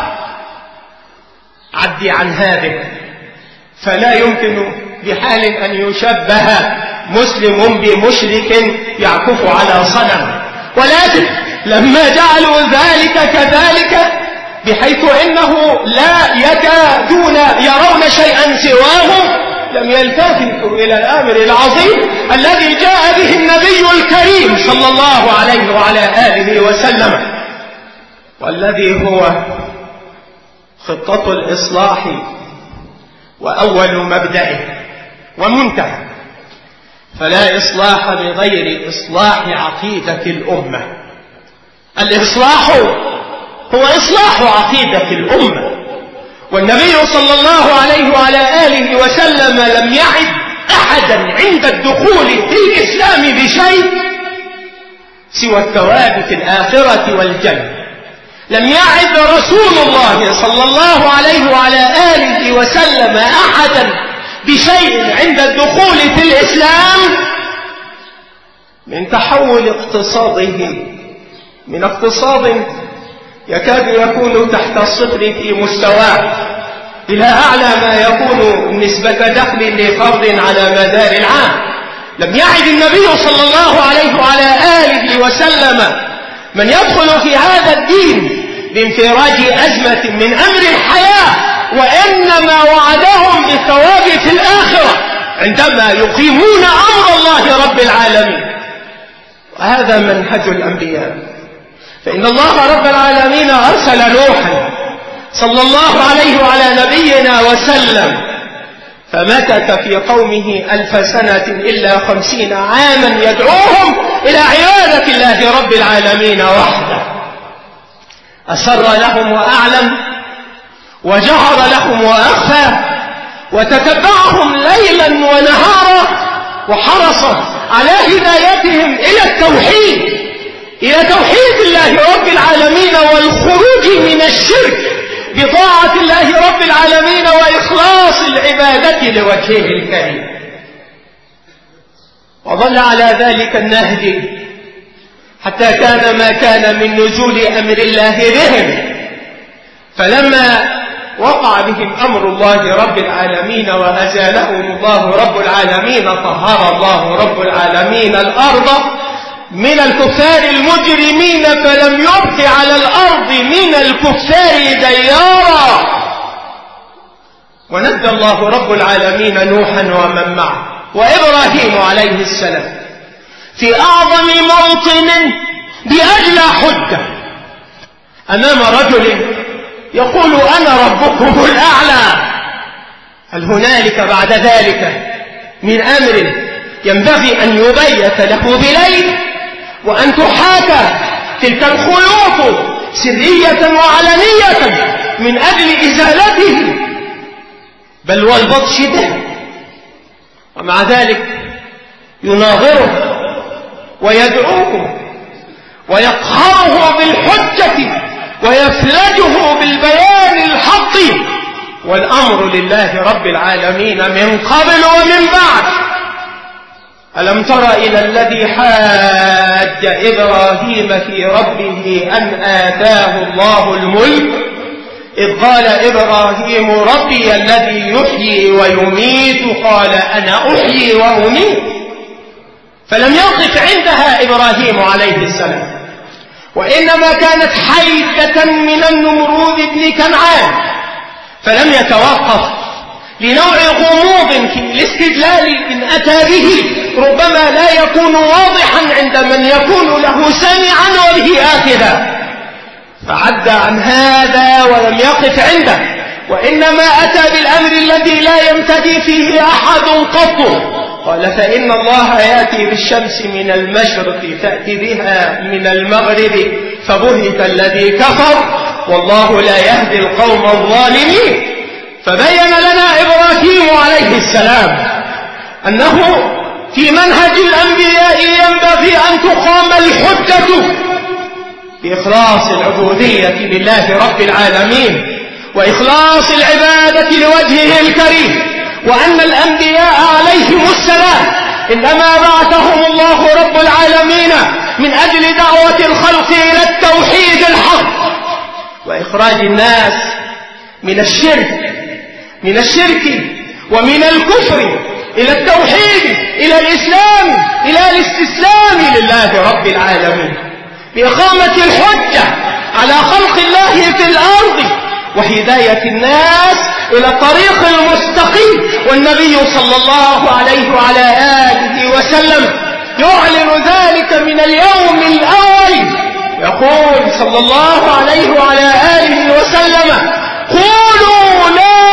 عدي عن هذه، فلا يمكن بحال أن يشبه مسلم بمشرك يعكف على صنم. ولكن لما جعلوا ذلك كذلك بحيث إنه لا يكادون يرون شيئا سواه، لم يلتفتوا إلى الأمر العظيم الذي جاء به النبي الكريم صلى الله عليه وعلى آله وسلم، والذي هو خطة الإصلاح وأول مبدأه ومنتهى. فلا إصلاح بغير إصلاح عقيدة الأمة. الإصلاح هو إصلاح عقيدة الأمة، والنبي صلى الله عليه وعلى آله وسلم لم يعد أحدا عند الدخول في الإسلام بشيء سوى الثواب في الآخرة والجنة. لم يعد رسول الله صلى الله عليه وعلى آله وسلم أحدا بشيء عند الدخول في الإسلام من تحول اقتصاده من اقتصاد يكاد يكون تحت الصفر في مستواه إلى أعلى ما يكون نسبة دخل لفرد على مدار العام. لم يعد النبي صلى الله عليه وعلى آله وسلم من يدخل في هذا الدين بانفراج أزمة من أمر الحياة، وإنما وعدهم بالثواب في الآخرة عندما يقيمون أمر الله رب العالمين. وهذا منهج الأنبياء. فإن الله رب العالمين أرسل نوحا صلى الله عليه وعلى نبينا وسلم، فمكث في قومه ألف سنة إلا خمسين عاما يدعوهم إلى عبادة الله رب العالمين وحده. أسر لهم وأعلم، وجهر لهم وأخفى، وتتبعهم ليلا ونهارا، وحرص على هدايتهم إلى التوحيد، إلى توحيد الله رب العالمين والخروج من الشرك بطاعة الله رب العالمين وإخلاص العبادة لوجهه الكريم. وظل على ذلك النهج حتى كان ما كان من نزول أمر الله بهم. فلما وقع بهم أمر الله رب العالمين وأزالهم الله رب العالمين، طهر الله رب العالمين الأرض من الكفار المجرمين، فلم يبق على الأرض من الكفار ديارا. ونجى الله رب العالمين نوحا ومن معه وإبراهيم عليه السلام في أعظم موطن بأجلى حجة أمام رجل يقول أنا ربكم الأعلى. هل هنالك بعد ذلك من أمر ينبغي أن يبيت له بليل، وأن تحاكى تلك الخيوط سرية وعلنية من أجل إزالته بل والبطش به؟ ومع ذلك يناظره ويدعوه ويقهره بالحجة ويفلجه بالبيان الحق، والأمر لله رب العالمين من قبل ومن بعد. ألم تر إلى الذي حاج إبراهيم في ربه أن آتاه الله الملك إذ قال إبراهيم ربي الذي يحيي ويميت قال أنا أحيي وأميت. فلم يقف عندها إبراهيم عليه السلام، وإنما كانت حيدة من النمرود بن كنعان، فلم يتوقف لنوع غموض في الاستدلال إن أتى به ربما لا يكون واضحا عند من يكون له سامعا وبه آخذا، فعد عن هذا ولم يقف عنده، وإنما أتى بالأمر الذي لا يمتدي فيه أحد قط. قال فإن الله يأتي بالشمس من المشرق تأتي بها من المغرب فبهت الذي كفر والله لا يهدي القوم الظالمين. فبين لنا إبراهيم عليه السلام أنه في منهج الأنبياء ينبغي أن تقام الحجة بإخلاص العبودية لله رب العالمين وإخلاص العبادة لوجهه الكريم، وأن الأنبياء عليهم السلام إنما بعثهم الله رب العالمين من أجل دعوة الخلق إلى التوحيد الحق وإخراج الناس من الشرك من الشرك ومن الكفر إلى التوحيد إلى الإسلام إلى الاستسلام لله رب العالمين، بإقامة الحجة على خلق الله في الأرض وهداية الناس إلى الطريق المستقيم. والنبي صلى الله عليه وعلى آله وسلم يعلن ذلك من اليوم الأول، يقول صلى الله عليه وعلى آله وسلم قولوا لا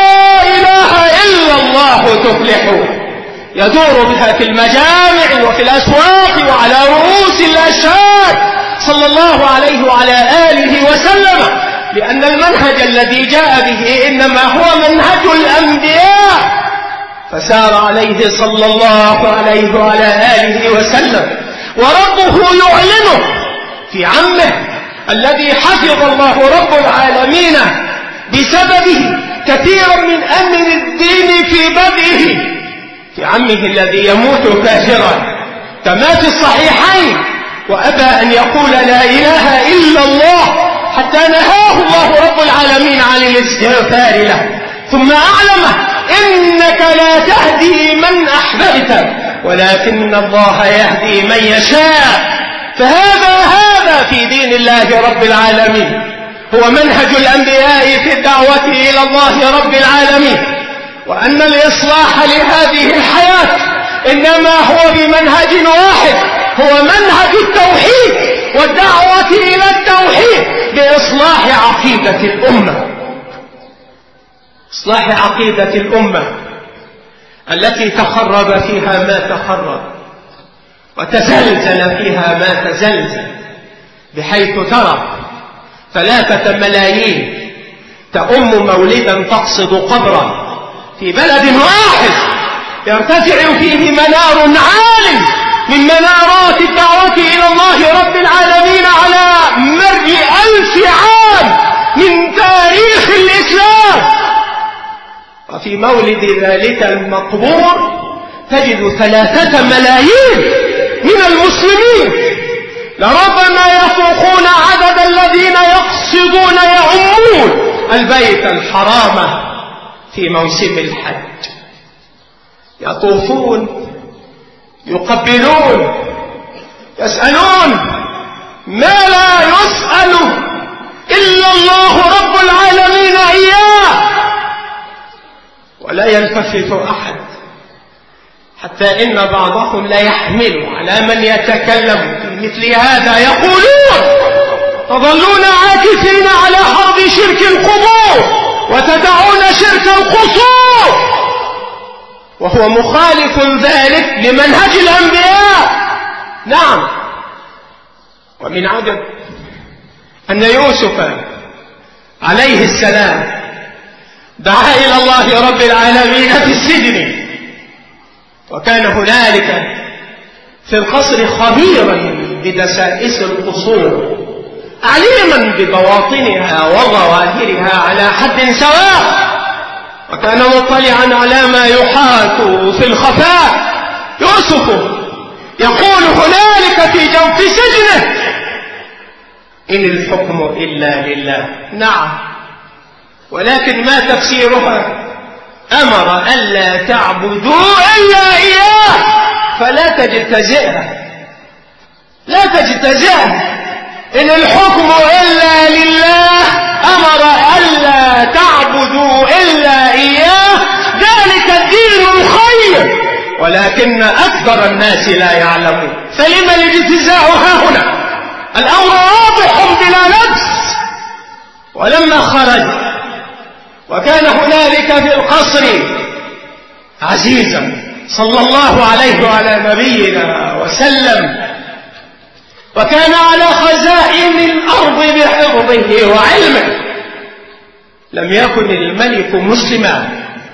إله إلا الله تفلحوا. يدور بها في المجامع وفي الأسواق وعلى رؤوس الأشهاد صلى الله عليه وعلى آله وسلم، لأن المنهج الذي جاء به إنما هو منهج الأنبياء، فسار عليه صلى الله عليه وعلى آله وسلم، وربه يعلنه في عمه الذي حفظ الله رب العالمين بسببه كثيرا من أمر الدين في بدئه في عمه الذي يموت كافرا كما في الصحيحين، وأبى أن يقول لا إله إلا الله حتى نهاه الله رب العالمين عن الاستغفار له، ثم أعلمه إنك لا تهدي من أحببت ولكن الله يهدي من يشاء. فهذا هذا في دين الله رب العالمين هو منهج الأنبياء في الدعوة إلى الله رب العالمين، وأن الإصلاح لهذه الحياة إنما هو بمنهج واحد، هو منهج التوحيد والدعوة إلى التوحيد بإصلاح عقيدة الأمة، إصلاح عقيدة الأمة التي تخرب فيها ما تخرب وتزلزل فيها ما تزلزل، بحيث ترى ثلاثة ملايين تأم مولدا تقصد قبرا في بلد واحد يرتفع فيه منار عال من منارات الدعوة إلى الله رب العالمين على مر ألف عام من تاريخ الإسلام. وفي مولد ذلك المقبور تجد ثلاثة ملايين من المسلمين لربما يفوقون عدد الذين يقصدون يعمون البيت الحرام في موسم الحج، يطوفون يقبلون يسألون ما لا يسأل إلا الله رب العالمين إياه، ولا يلتفت أحد، حتى إن بعضهم لا يحمل على من يتكلم في مثل هذا يقولون تظلون عاكفين على حرب شرك القبور وتدعون شرك القصور، وهو مخالف ذلك لمنهج الأنبياء. نعم، ومن عجب أن يوسف عليه السلام دعا إلى الله رب العالمين في السجن، وكان هنالك في القصر خبيرا بدسائس القصور عليما ببواطنها وظواهرها على حد سواء، وكان مطلعا على ما يحاك في الخفاء. يوسف يقول هنالك في جوف سجنه إن الحكم إلا لله. نعم، ولكن ما تفسيرها؟ أمر ألا تعبدوا إلا إياه، فلا تجتزئها لا تجتزئها إن الحكم إلا لله، أمر ألا تعبدوا إلا إياه، ذلك الدين الخير، ولكن أكثر الناس لا يعلمون. فلما الاجتزاء ها هنا؟ الأمر واضح بلا لبس. ولما خرج وكان هنالك في القصر عزيزا صلى الله عليه وعلى نبينا وسلم، وكان على خزائن الأرض بحفظه وعلمه، لم يكن الملك مسلما،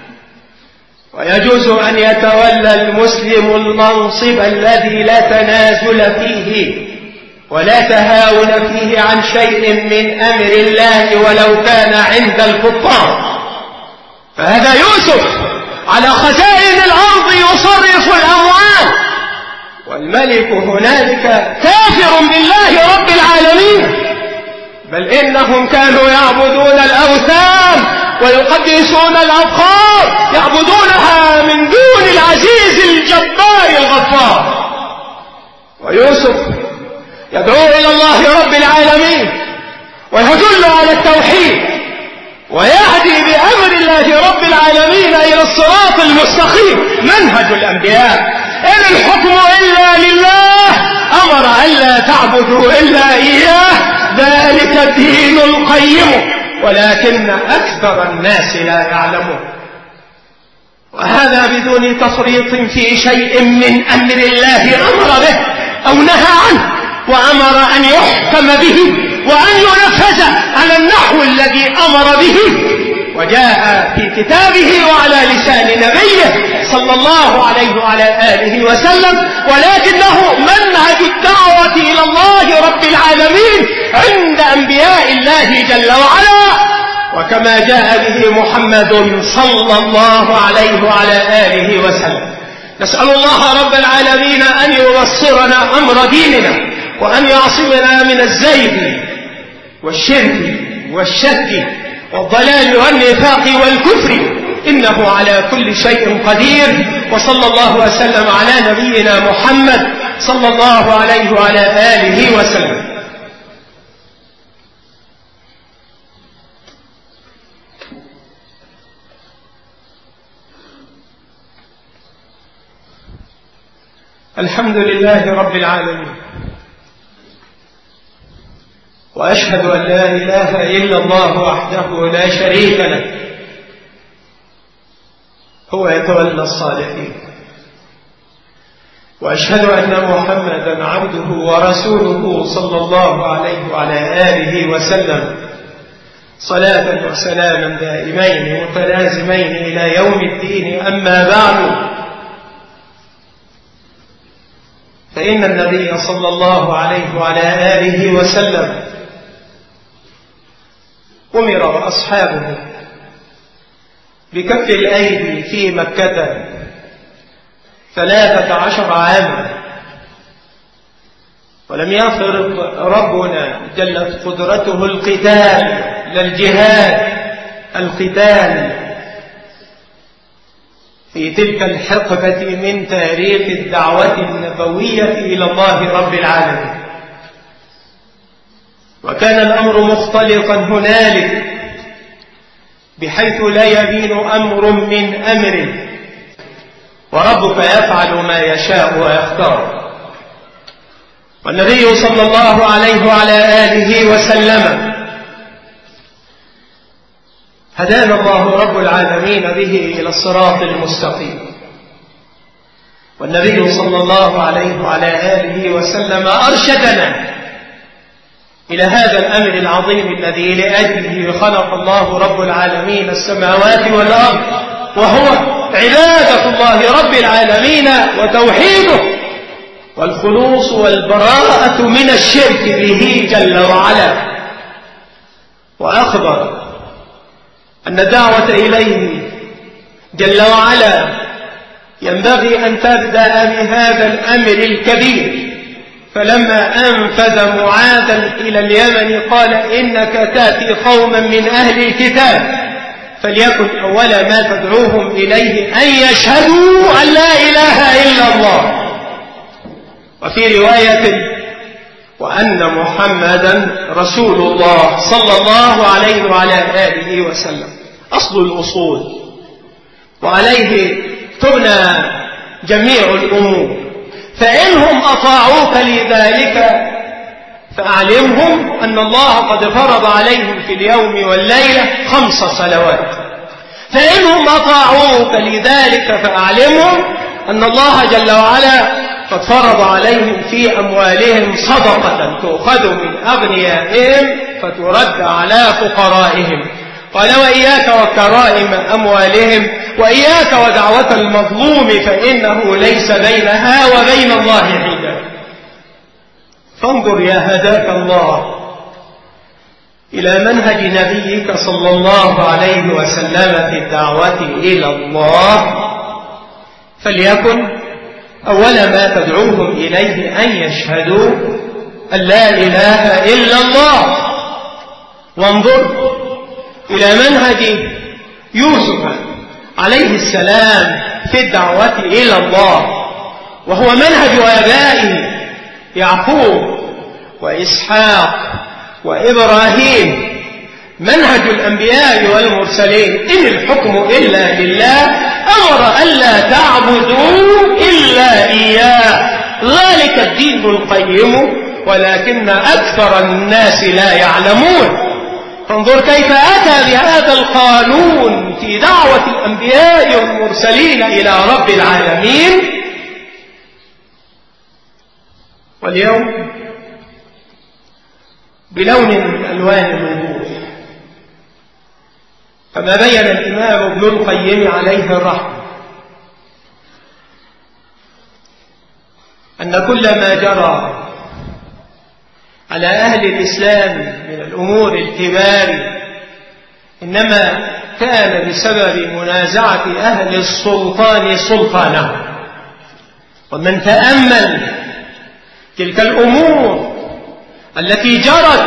ويجوز أن يتولى المسلم المنصب الذي لا تنازل فيه ولا تهاون فيه عن شيء من أمر الله ولو كان عند الكفار. فهذا يوسف على خزائن الأرض يصرف الأموال، والملك هنالك كافر بالله رب العالمين، بل إنهم كانوا يعبدون الأوثان ويقدسون الأبخار، يعبدونها من دون العزيز الجبار الغفار. ويوسف يدعو إلى الله رب العالمين ويدل على التوحيد ويهدي بأمر الله رب العالمين إلى الصراط المستقيم، منهج الأنبياء. إن الحكم إلا لله، أمر ألا تعبدوا إلا إياه، ذلك الدين القيم، ولكن أكثر الناس لا يعلمون. وهذا بدون تفريط في شيء من أمر الله أمر به أو نهى عنه، وأمر أن يحكم به وأن ينفذ على النحو الذي أمر به، وجاء في كتابه وعلى لسان نبيه صلى الله عليه وعلى آله وسلم، ولكنه منهج الدعوة إلى الله رب العالمين عند أنبياء الله جل وعلا، وكما جاء به محمد صلى الله عليه وعلى آله وسلم. نسأل الله رب العالمين أن يبصرنا أمر ديننا، وأن يعصمنا من الزيغ والشرك والشك والضلال والنفاق والكفر، إنه على كل شيء قدير. وصلى الله وسلم على نبينا محمد صلى الله عليه وعلى آله وسلم. الحمد لله رب العالمين، وأشهد أن لا إله إلا الله وحده لا شريك له، هو يتولى الصالحين. وأشهد أن محمدا عبده ورسوله صلى الله عليه وعلى آله وسلم، صلاة وسلاما دائمين متلازمين إلى يوم الدين. أما بعد، فإن النبي صلى الله عليه وعلى آله وسلم أمر وأصحابه بكف الأيدي في مكة ثلاثة عشر عاما، ولم يفرض ربنا جلت قدرته القتال للجهاد، القتال في تلك الحقبة من تاريخ الدعوة النبوية إلى الله رب العالمين. وكان الأمر مختلطا هنالك، بحيث لا يبين أمر من أمر، وربك يفعل ما يشاء ويختار. والنبي صلى الله عليه وعلى آله وسلم هدانا الله رب العالمين به إلى الصراط المستقيم. والنبي صلى الله عليه وعلى آله وسلم أرشدنا إلى هذا الأمر العظيم الذي لأجله خلق الله رب العالمين السماوات والأرض، وهو عبادة الله رب العالمين وتوحيده، والخلوص والبراءة من الشرك به جل وعلا. وأخبر أن الدعوة إليه جل وعلا ينبغي أن تبدأ بهذا الأمر الكبير. فلما أنفذ معاذا إلى اليمن قال: إنك تأتي قوما من أهل الكتاب، فليكن أول ما تدعوهم إليه أن يشهدوا أن لا إله إلا الله. وفي رواية: وأن محمدا رسول الله صلى الله عليه وعلى آله وسلم. أصل الأصول، وعليه تبنى جميع الأمور. فإنهم أطاعوك لذلك فأعلمهم أن الله قد فرض عليهم في اليوم والليلة خمس صلوات. فإنهم أطاعوك لذلك فأعلمهم أن الله جل وعلا قد فرض عليهم في أموالهم صدقة تؤخذ من أغنيائهم فترد على فقرائهم. قال: وإياك وكرائم أموالهم، وإياك ودعوة المظلوم، فإنه ليس بينها وبين الله حجاب. فانظر يا هداك الله إلى منهج نبيك صلى الله عليه وسلم في الدعوة إلى الله، فليكن أول ما تدعوهم إليه أن يشهدوا أن لا إله إلا الله. وانظر إلى منهج يوسف عليه السلام في الدعوة إلى الله، وهو منهج آبائه يعقوب وإسحاق وإبراهيم، منهج الأنبياء والمرسلين. إن الحكم إلا لله، أمر ألا تعبدوا إلا إياه، ذلك الدين القيم ولكن أكثر الناس لا يعلمون. فانظر كيف أتى بهذا القانون في دعوة الأنبياء والمرسلين إلى رب العالمين. واليوم بلون من ألوان الوضوح، فما كما بين الإمام ابن القيم عليه الرحمة أن كل ما جرى على أهل الإسلام من الأمور الكبار إنما كان بسبب منازعة أهل السلطان سلطانه. ومن تأمل تلك الأمور التي جرت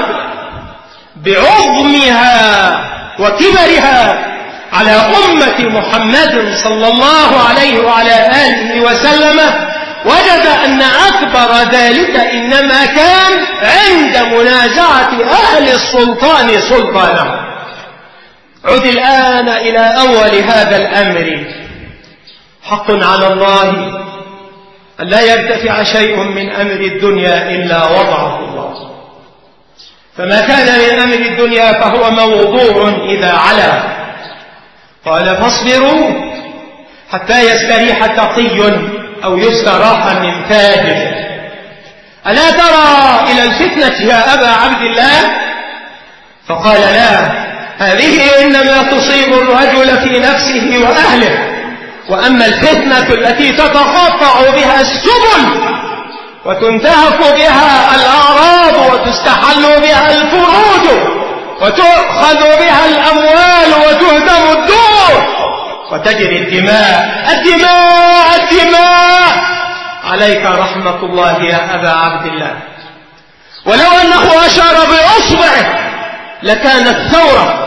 بعظمها وكبرها على أمة محمد صلى الله عليه وعلى آله وسلم وجد أن أكبر ذلك إنما كان عند منازعة أهل السلطان سلطانه. عد الآن إلى أول هذا الأمر. حق على الله أن لا يرتفع شيء من أمر الدنيا إلا وضعه الله، فما كان من أمر الدنيا فهو موضوع إذا علا. قال فاصبروا حتى يستريح تقي أو يستراح من تاجر. ألا ترى إلى الفتنة يا أبا عبد الله؟ فقال لا، هذه إنما تصيب الرجل في نفسه وأهله، وأما الفتنة التي تتقطع بها السبل وتنتهك بها الأعراض وتستحل بها الفروج وتؤخذ بها الأموال وتهدم الدور وتجري الدماء الدماء الدماء عليك رحمة الله يا أبا عبد الله. ولو أنه أشار بأصبعه لكانت ثورة.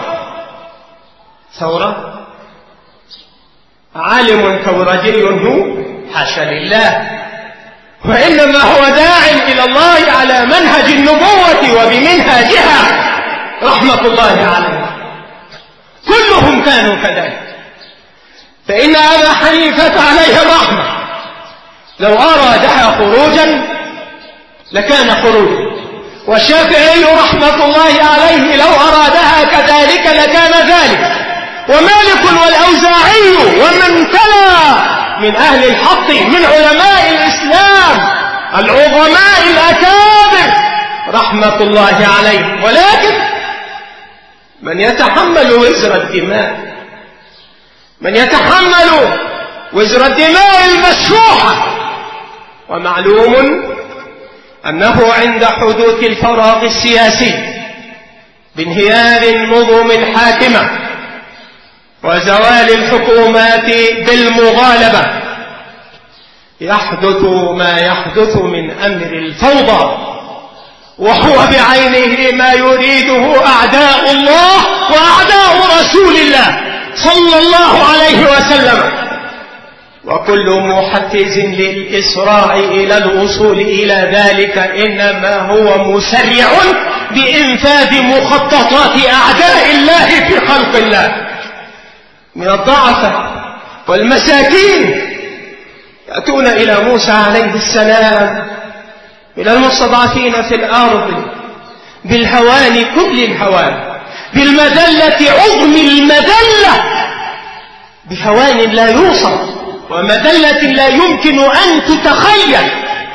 ثورة؟ عالم ثورجي هو؟ حاشا لله، وإنما هو داع إلى الله على منهج النبوة وبمنهجها رحمة الله عليه. كلهم كانوا كذلك. فإن أبا حنيفة عليه الرحمة لو أرادها خروجا لكان خروجا، والشافعي رحمة الله عليه لو أرادها كذلك لكان ذلك، ومالك والأوزاعي ومن تلا من أهل الحق من علماء الإسلام العظماء الأكابر رحمة الله عليه. ولكن من يتحمل وزر الدماء، من يتحمل وزر الدماء المسفوحة، ومعلوم أنه عند حدوث الفراغ السياسي بانهيار النظم الحاكمة وزوال الحكومات بالمغالبة يحدث ما يحدث من أمر الفوضى، وهو بعينه ما يريده أعداء الله وأعداء رسول الله صلى الله عليه وسلم. وكل محفز للإسراع إلى الوصول إلى ذلك إنما هو مسرع بإنفاذ مخططات أعداء الله في خلق الله من الضعفاء والمساكين. يأتون إلى موسى عليه السلام من المستضعفين في الأرض بالهوان كل الهوان، بالمذلة عظم المذلة، بهوان لا يوصف ومذلة لا يمكن أن تتخيل.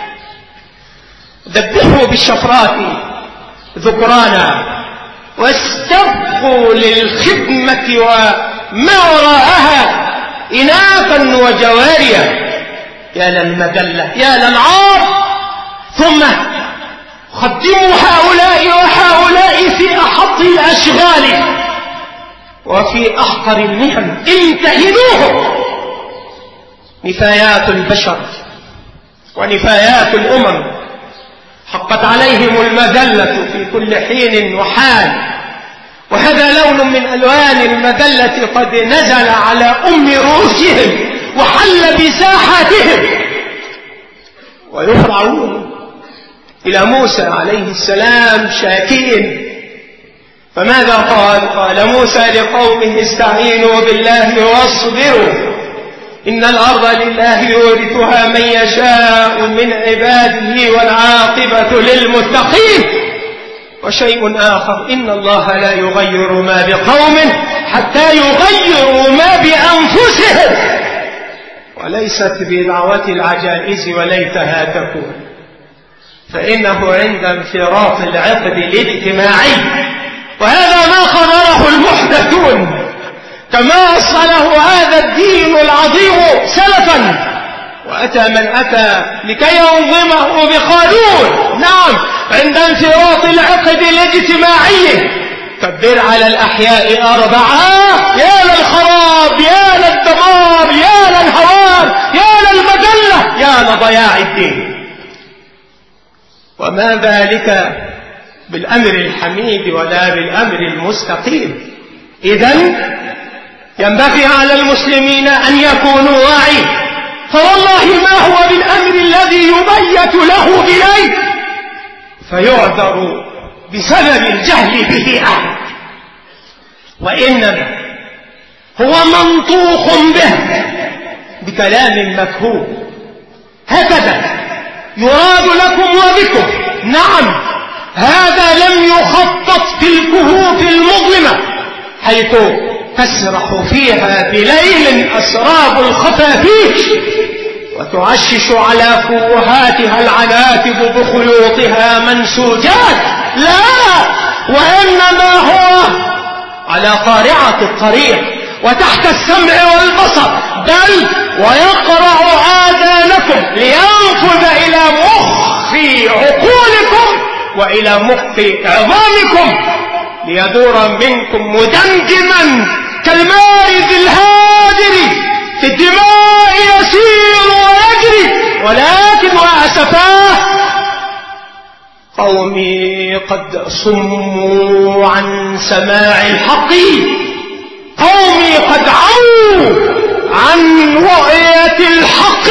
ذبحوا بالشفرات ذكرانا واستبقوا للخدمة وما وراءها إناثا وجواريا. يا للمذلة يا للعار. ثم خدموا هؤلاء وهؤلاء في أحط الأشغال وفي أحقر المهن، انتهنوهم. نفايات البشر ونفايات الأمم حقت عليهم المذلة في كل حين وحال، وهذا لون من ألوان المذلة قد نزل على أم رؤوسهم وحل بساحاتهم. ويفرعون إلى موسى عليه السلام شاكين، فماذا قال؟ قال موسى لقومه استعينوا بالله واصبروا إن الأرض لله يورثها من يشاء من عباده والعاقبة للمتقين. وشيء آخر إن الله لا يغير ما بقوم حتى يغيروا ما بأنفسهم، وليست بدعوة العجائز وليتها تكون، فإنه عند انفراط العقد الاجتماعي، وهذا ما قرره المحدثون كما أصله هذا الدين العظيم سلفا، وأتى من أتى لكي ينظمه بقانون. نعم، عند انفراط العقد الاجتماعي كبر على الأحياء أربعة، يا للخراب، يا للدمار، يا للهوان، يا للمذلة، يا لضياع الدين. وما ذلك بالأمر الحميد ولا بالأمر المستقيم. إذن ينبغي على المسلمين أن يكونوا واعين، فوالله ما هو بالأمر الذي يبيت له إليه فيعذر بسبب الجهل به أحد، وإنما هو منطوق به بكلام مفهوم. هكذا يراد لكم وبكم. نعم، هذا لم يخطط في الكهوف المظلمة حيث تسرح فيها بليل أسراب الخفافيش وتعشش على فوهاتها العناتب بخيوطها منسوجات. لا، وإنما هو على قارعة الطريق وتحت السمع والبصر، بل ويقرع آذانكم لينفذ إلى مخ عقولكم وإلى مخ عظامكم، ليدور منكم مدمدما كالمارد الهادر في الدماء يسير ويجري. ولكن وأسفاه قومي قد صموا عن سماع الحق، قومي قد عموا عن رؤية الحق،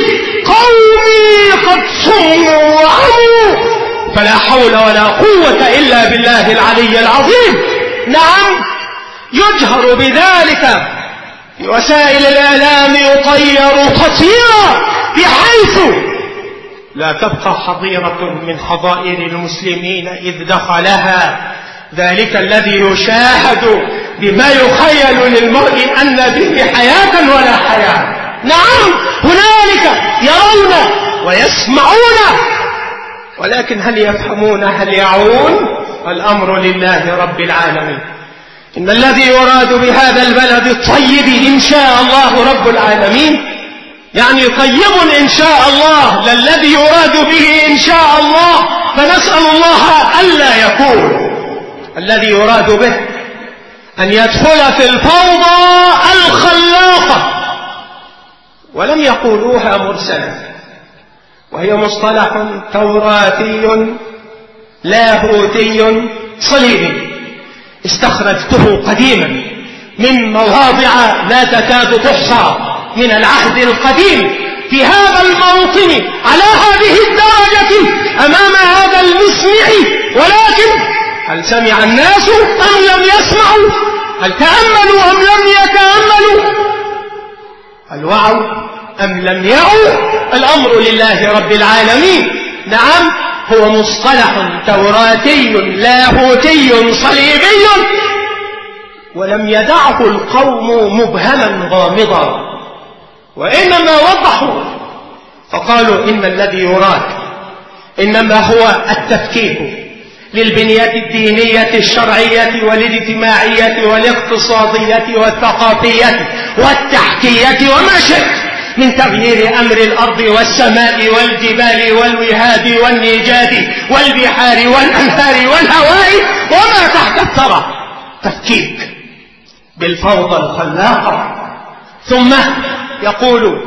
قومي قد صموا وعموا، فلا حول ولا قوة إلا بالله العلي العظيم. نعم، يجهر بذلك في وسائل الإعلام، يطير تطييرا بحيث لا تبقى حظيرة من حظائر المسلمين إذ دخلها ذلك الذي يشاهد بما يخيل للمرء أن به حياة ولا حياة. نعم، هنالك يرون ويسمعون، ولكن هل يفهمون؟ هل يعون؟ الأمر لله رب العالمين. إن الذي يراد بهذا البلد الطيب إن شاء الله رب العالمين، يعني طيب إن شاء الله، لا الذي يراد به إن شاء الله، فنسأل الله ألا يكون. الذي يراد به أن يدخل في الفوضى الخلاقة، ولم يقولوها مرسلا، وهي مصطلح توراتي لاهوتي صليبي استخرجته قديما من مواضع لا تكاد تحصى من العهد القديم في هذا الموطن على هذه الدرجة أمام هذا المسمع. ولكن هل سمع الناس أم لم يسمعوا؟ هل تأملوا أم لم يتأملوا؟ هل وعوا أم لم يعوا؟ الأمر لله رب العالمين. نعم، هو مصطلح توراتي لاهوتي صليبي، ولم يدعه القوم مبهما غامضا، وإنما وضحوا فقالوا إن الذي يراد إنما هو التفكيك للبنية الدينية الشرعية والاجتماعية والاقتصادية والثقافية والتحتية وما شئت من تغيير أمر الأرض والسماء والجبال والوهاد والنجاد والبحار والأنهار والهواء وما تحت الثرى، تفكيك بالفوضى الخلاقة. ثم يقول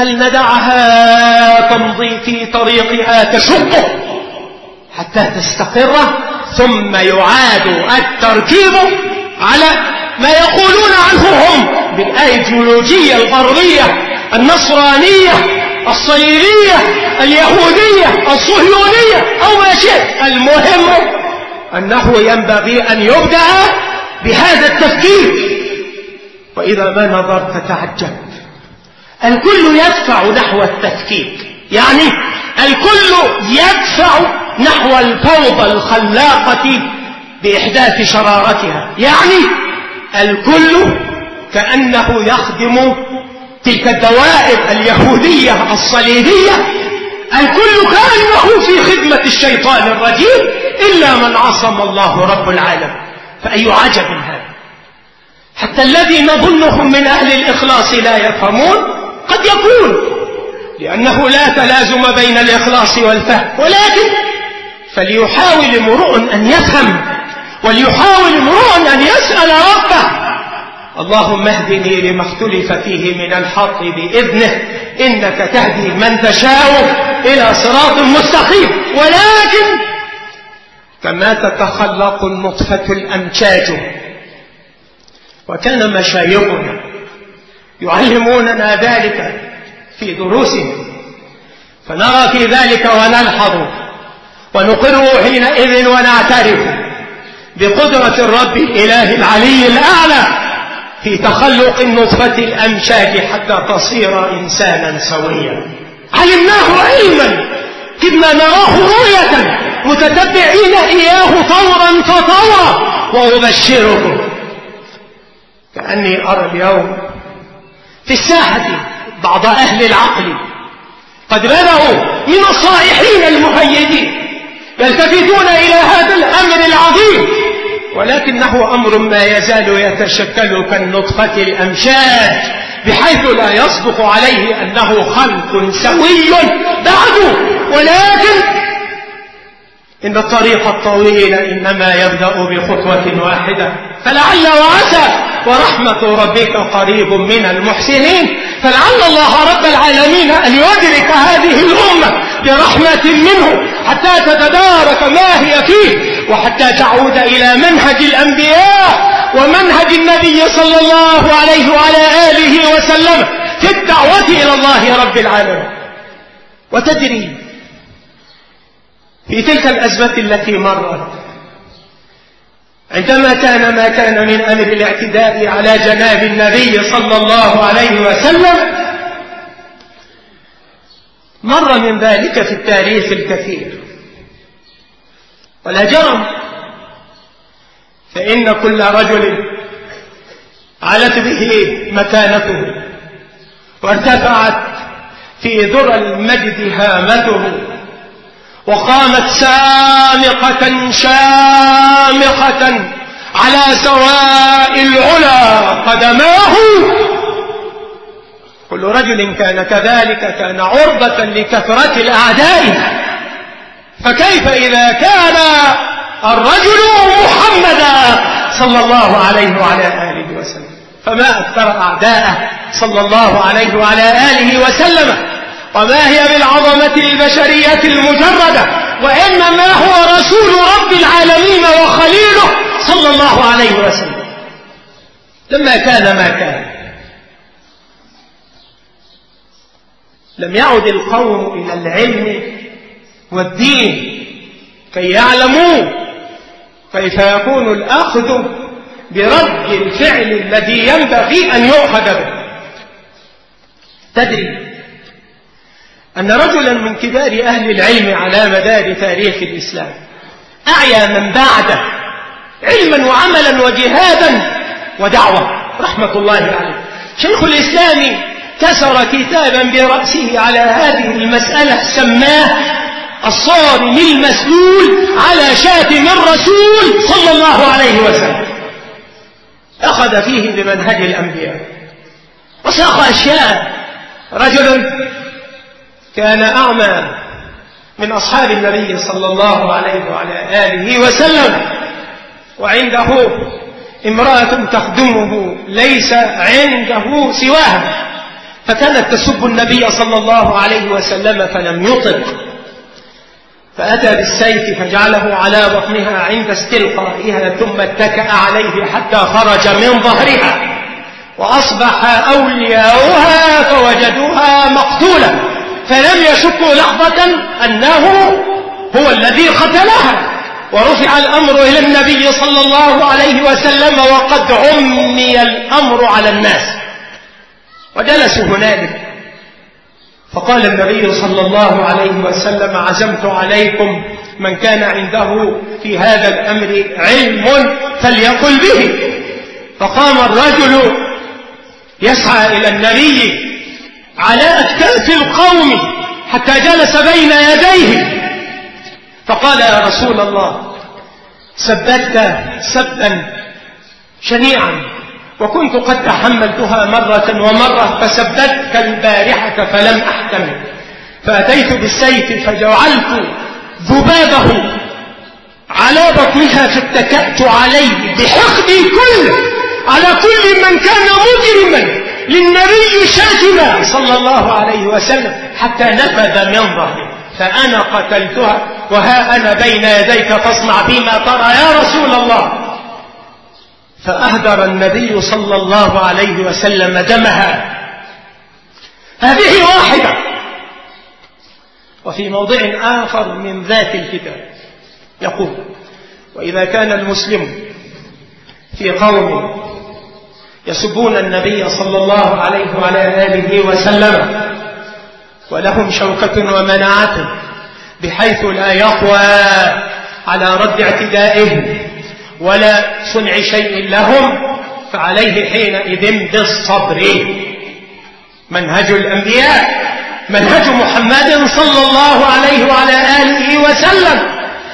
فلندعها تمضي في طريقها تشقه حتى تستقر، ثم يعاد التركيب على ما يقولون عنه هم بالأيديولوجية الغربية النصرانية الصليبية اليهودية الصهيونية أو ما شئت. المهم أنه ينبغي أن يبدأ بهذا التفكير. وإذا ما نظرت تعجب، الكل يدفع نحو التفكيك، يعني الكل يدفع نحو الفوضى الخلاقة بإحداث شرارتها، يعني الكل كأنه يخدم تلك الدوائر اليهودية الصليبية، الكل كأنه في خدمة الشيطان الرجيم إلا من عصم الله رب العالمين. فأي عجب هذا! حتى الذي نظنهم من أهل الإخلاص لا يفهمون قد يكون لأنه لا تلازم بين الإخلاص والفهم، ولكن فليحاول امرؤ أن يفهم، وليحاول امرؤ أن يسأل ربه: اللهم اهدني لما اختلف فيه من الحق بإذنه إنك تهدي من تشاء إلى صراط مستقيم. ولكن كما تتخلق النطفة الأمشاج، وكان مشايخنا يعلموننا ذلك في دروسهم، فنرى في ذلك ونلحظ ونقر حينئذ ونعترف بقدرة الرب الإله العلي الأعلى في تخلق النطفة الأمشاج حتى تصير إنسانا سويا. علمناه علما كما نراه رؤية متتبعين إياه طورا فطورا. وأبشركم كأني أرى اليوم في الساحة بعض أهل العقل قد بدأوا من الصائحين المهيدين يلتفتون إلى هذا الأمر العظيم، ولكنه أمر ما يزال يتشكل كالنطفة الأمشاج، بحيث لا يصدق عليه أنه خلق سوي بعد. ولكن إن الطريق الطويل إنما يبدأ بخطوة واحدة، فلعل وعسى ورحمة ربك قريب من المحسنين. فلعل الله رب العالمين أن يدرك هذه الأمة برحمة منه حتى تتدارك ما هي فيه، وحتى تعود إلى منهج الأنبياء ومنهج النبي صلى الله عليه وعلى آله وسلم في الدعوة إلى الله رب العالمين. وتدري في تلك الأزمة التي مرت عندما كان ما كان من أمر الاعتداء على جناب النبي صلى الله عليه وسلم، مر من ذلك في التاريخ الكثير، ولا جرم فإن كل رجل علت به مكانته وارتفعت في ذرى المجد هامته، وقامت سامقة شامخة على سواء العلا قدماه. كل رجل كان كذلك كان عرضة لكثرة الأعداء، فكيف إذا كان الرجل محمدا صلى الله عليه وعلى آله وسلم؟ فما أكثر أعداءه صلى الله عليه وعلى آله وسلم، وما هي بالعظمة البشرية المجردة، وإنما هو رسول رب العالمين وخليله صلى الله عليه وسلم. لما كان ما كان لم يعد القوم إلى العلم والدين كي يعلموا كيف يكون الأخذ برد الفعل الذي ينبغي أن يؤخذ به. تدري أن رجلا من كبار أهل العلم على مدار تاريخ الإسلام أعيا من بعده علما وعملا وجهادا ودعوة رحمة الله عليه، شيخ الإسلام كسر كتابا برأسه على هذه المسألة سماه الصارم المسلول على شاتم الرسول صلى الله عليه وسلم. أخذ فيه بمنهج الأنبياء وساق أشياء. رجل كان أعمى من أصحاب النبي صلى الله عليه وعلى آله وسلم، وعنده امرأة تخدمه ليس عنده سواها، فكانت تسب النبي صلى الله عليه وسلم فلم يطق، فأتى بالسيف فجعله على بطنها عند استلقائها، ثم اتكأ عليه حتى خرج من ظهرها، وأصبح أولياؤها فوجدوها مقتولة، فلم يشكوا لحظة أنه هو الذي قتلها، ورفع الأمر إلى النبي صلى الله عليه وسلم وقد عمي الأمر على الناس. وجلسوا هنالك، فقال النبي صلى الله عليه وسلم: عزمت عليكم من كان عنده في هذا الأمر علم فليقل به. فقام الرجل يسعى إلى النبي على أكتاف القوم حتى جلس بين يديه، فقال: يا رسول الله، سبت سبا شنيعا وكنت قد تحملتها مرة ومرة فسبتك البارحة فلم أحتمل، فأتيت بالسيف فجعلت ذبابه على بطنها فاتكأت عليه بحقدي كله على كل من كان مجرما للنبي شاتما صلى الله عليه وسلم حتى نفذ من ظهري، فأنا قتلتها وها أنا بين يديك فاصنع بما ترى يا رسول الله. فأهدر النبي صلى الله عليه وسلم دمها. هذه واحدة. وفي موضع آخر من ذات الكتاب يقول: وإذا كان المسلم في قوم يسبون النبي صلى الله عليه وعلى آله وسلم ولهم شوكة ومناعة بحيث لا يقوى على رد اعتدائهم ولا صنع شيء لهم، فعليه حينئذ بالصبر. منهج الأنبياء، منهج محمد صلى الله عليه وعلى آله وسلم.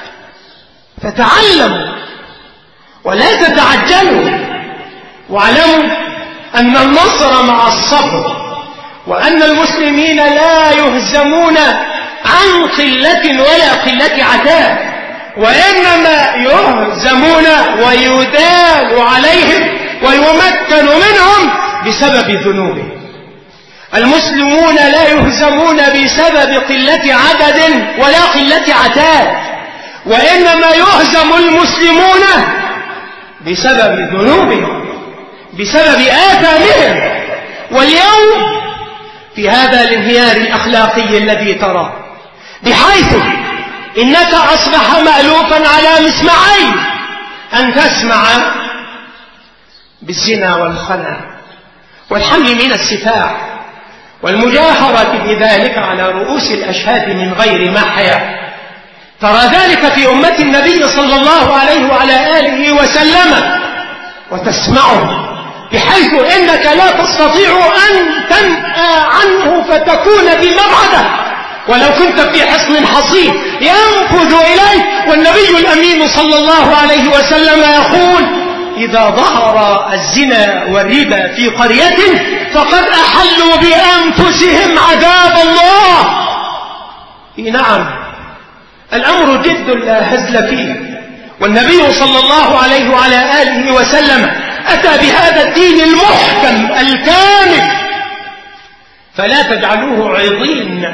فتعلموا ولا تتعجلوا، واعلموا أن النصر مع الصبر، وأن المسلمين لا يهزمون عن قلة ولا قلة عتاب، وإنما يهزمون ويدال عليهم ويمكن منهم بسبب ذنوبهم. المسلمون لا يهزمون بسبب قلة عدد ولا قلة عتاد، وإنما يهزم المسلمون بسبب ذنوبهم، بسبب آثامهم. واليوم في هذا الانهيار الأخلاقي الذي تراه، بحيث إنك أصبح مألوفا على مسمعين: أن تسمع بالزنا والخنا والحمل من السفاح والمجاهرة بذلك على رؤوس الأشهاد من غير محيا. ترى ذلك في أمة النبي صلى الله عليه وعلى آله وسلم وتسمعه، بحيث إنك لا تستطيع أن تنأى عنه فتكون بمبعده، ولو كنت في حصن حصين ينفذ إليه. والنبي الأمين صلى الله عليه وسلم يقول: إذا ظهر الزنا والربا في قرية فقد أحلوا بأنفسهم عذاب الله. نعم، الأمر جد لا هزل فيه، والنبي صلى الله عليه وعلى آله وسلم أتى بهذا الدين المحكم الكامل، فلا تجعلوه عضين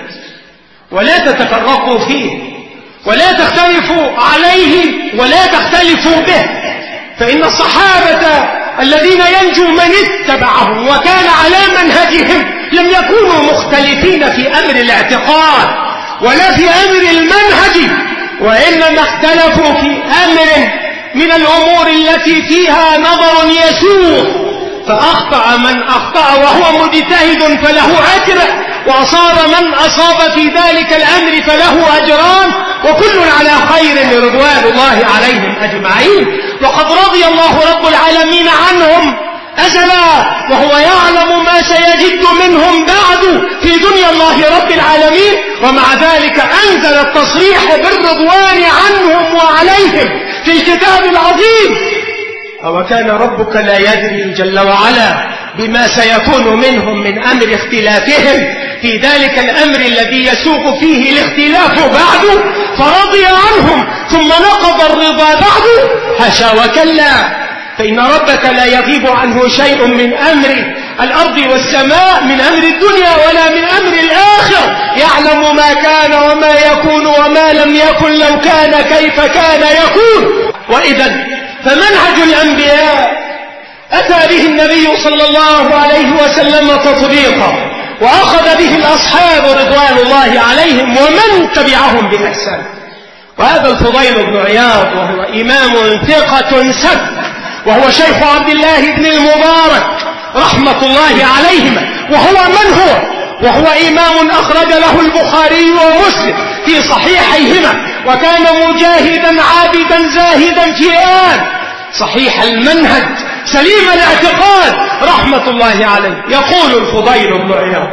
ولا تتفرقوا فيه ولا تختلفوا عليه ولا تختلفوا به، فإن الصحابة الذين ينجو من اتبعهم وكان على منهجهم لم يكونوا مختلفين في أمر الاعتقاد ولا في أمر المنهج، وإنما اختلفوا في أمر من الأمور التي فيها نظر يسوع، فأخطأ من أخطأ وهو مجتهد فله أجر، وأصاب من أصاب في ذلك الأمر فله أجران، وكل على خير رضوان الله عليهم أجمعين. وقد رضي الله رب العالمين عنهم أزلا، وهو يعلم ما سيجد منهم بعد في دنيا الله رب العالمين، ومع ذلك أنزل التصريح بالرضوان عنهم وعليهم في الكتاب العظيم. أو كان ربك لا يدري جل وعلا بما سيكون منهم من أمر اختلافهم في ذلك الأمر الذي يسوق فيه الاختلاف بعد، فرضي عنهم ثم نقض الرضا بعد؟ حاشا وكلا، فإن ربك لا يغيب عنه شيء من أمر الأرض والسماء، من أمر الدنيا ولا من أمر الآخر. يعلم ما كان وما يكون وما لم يكن لو كان كيف كان يكون. وإذا فمنهج الأنبياء أتى به النبي صلى الله عليه وسلم تطبيقا، وأخذ به الأصحاب رضوان الله عليهم ومن تبعهم بإحسان. وهذا الفضيل بن عياض وهو إمام ثقة سبت، وهو شيخ عبد الله بن المبارك رحمة الله عليهما، وهو من هو؟ وهو إمام أخرج له البخاري ومسلم في صحيحيهما، وكان مجاهدا عابدا زاهدا في آن، صحيح المنهج سليم الاعتقاد رحمة الله عليه. يقول الفضيل بن عياض: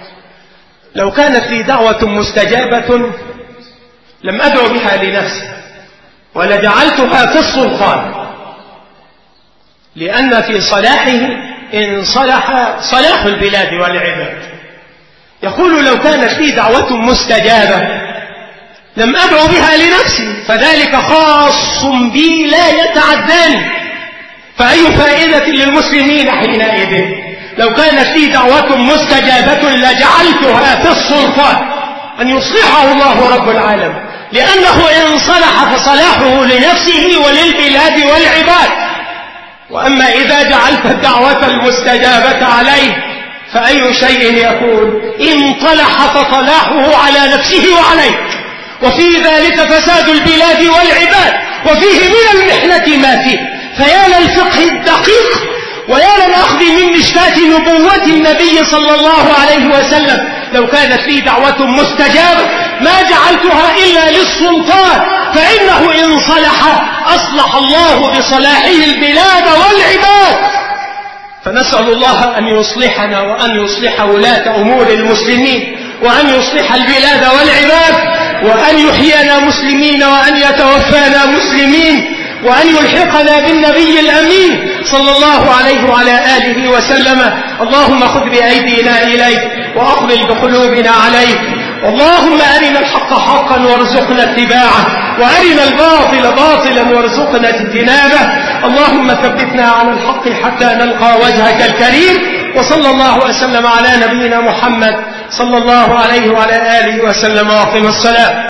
لو كانت لي دعوة مستجابة لم أدعو بها لنفسي ولجعلتها في السلطان، لأن في صلاحه إن صلح صلاح البلاد والعباد. يقول لو كانت لي دعوة مستجابة لم أدعو بها لنفسي، فذلك خاص بي لا يتعداني، فأي فائدة للمسلمين حينئذ؟ لو كانت لي دعوة مستجابة لجعلتها في السلطان أن يصلحه الله رب العالمين، لأنه إن صلح فصلاحه لنفسه وللبلاد والعباد. وأما إذا جعلت الدعوة المستجابة عليه فأي شيء يكون؟ إن طلح فصلاحه على نفسه وعليك، وفي ذلك فساد البلاد والعباد، وفيه من المحنة ما فيه. فيا للفقه الدقيق ويا للأخذ من مشكاة نبوة النبي صلى الله عليه وسلم. لو كانت لي دعوة مستجابة ما جعلتها إلا للسلطان، فإنه إن صلح أصلح الله بصلاحه البلاد والعباد. فنسأل الله أن يصلحنا وأن يصلح ولاة أمور المسلمين، وأن يصلح البلاد والعباد، وأن يحيينا مسلمين وأن يتوفانا مسلمين، وأن يلحقنا بالنبي الأمين صلى الله عليه وعلى آله وسلم. اللهم خذ بأيدينا إليك وأقبل بقلوبنا عليك. اللهم أرنا الحق حقا وارزقنا اتباعه، وأرنا الباطل باطلا وارزقنا اجتنابه. اللهم ثبتنا على الحق حتى نلقى وجهك الكريم. وصلى الله وسلم على نبينا محمد صلى الله عليه وعلى آله وسلم. وأقم الصلاة.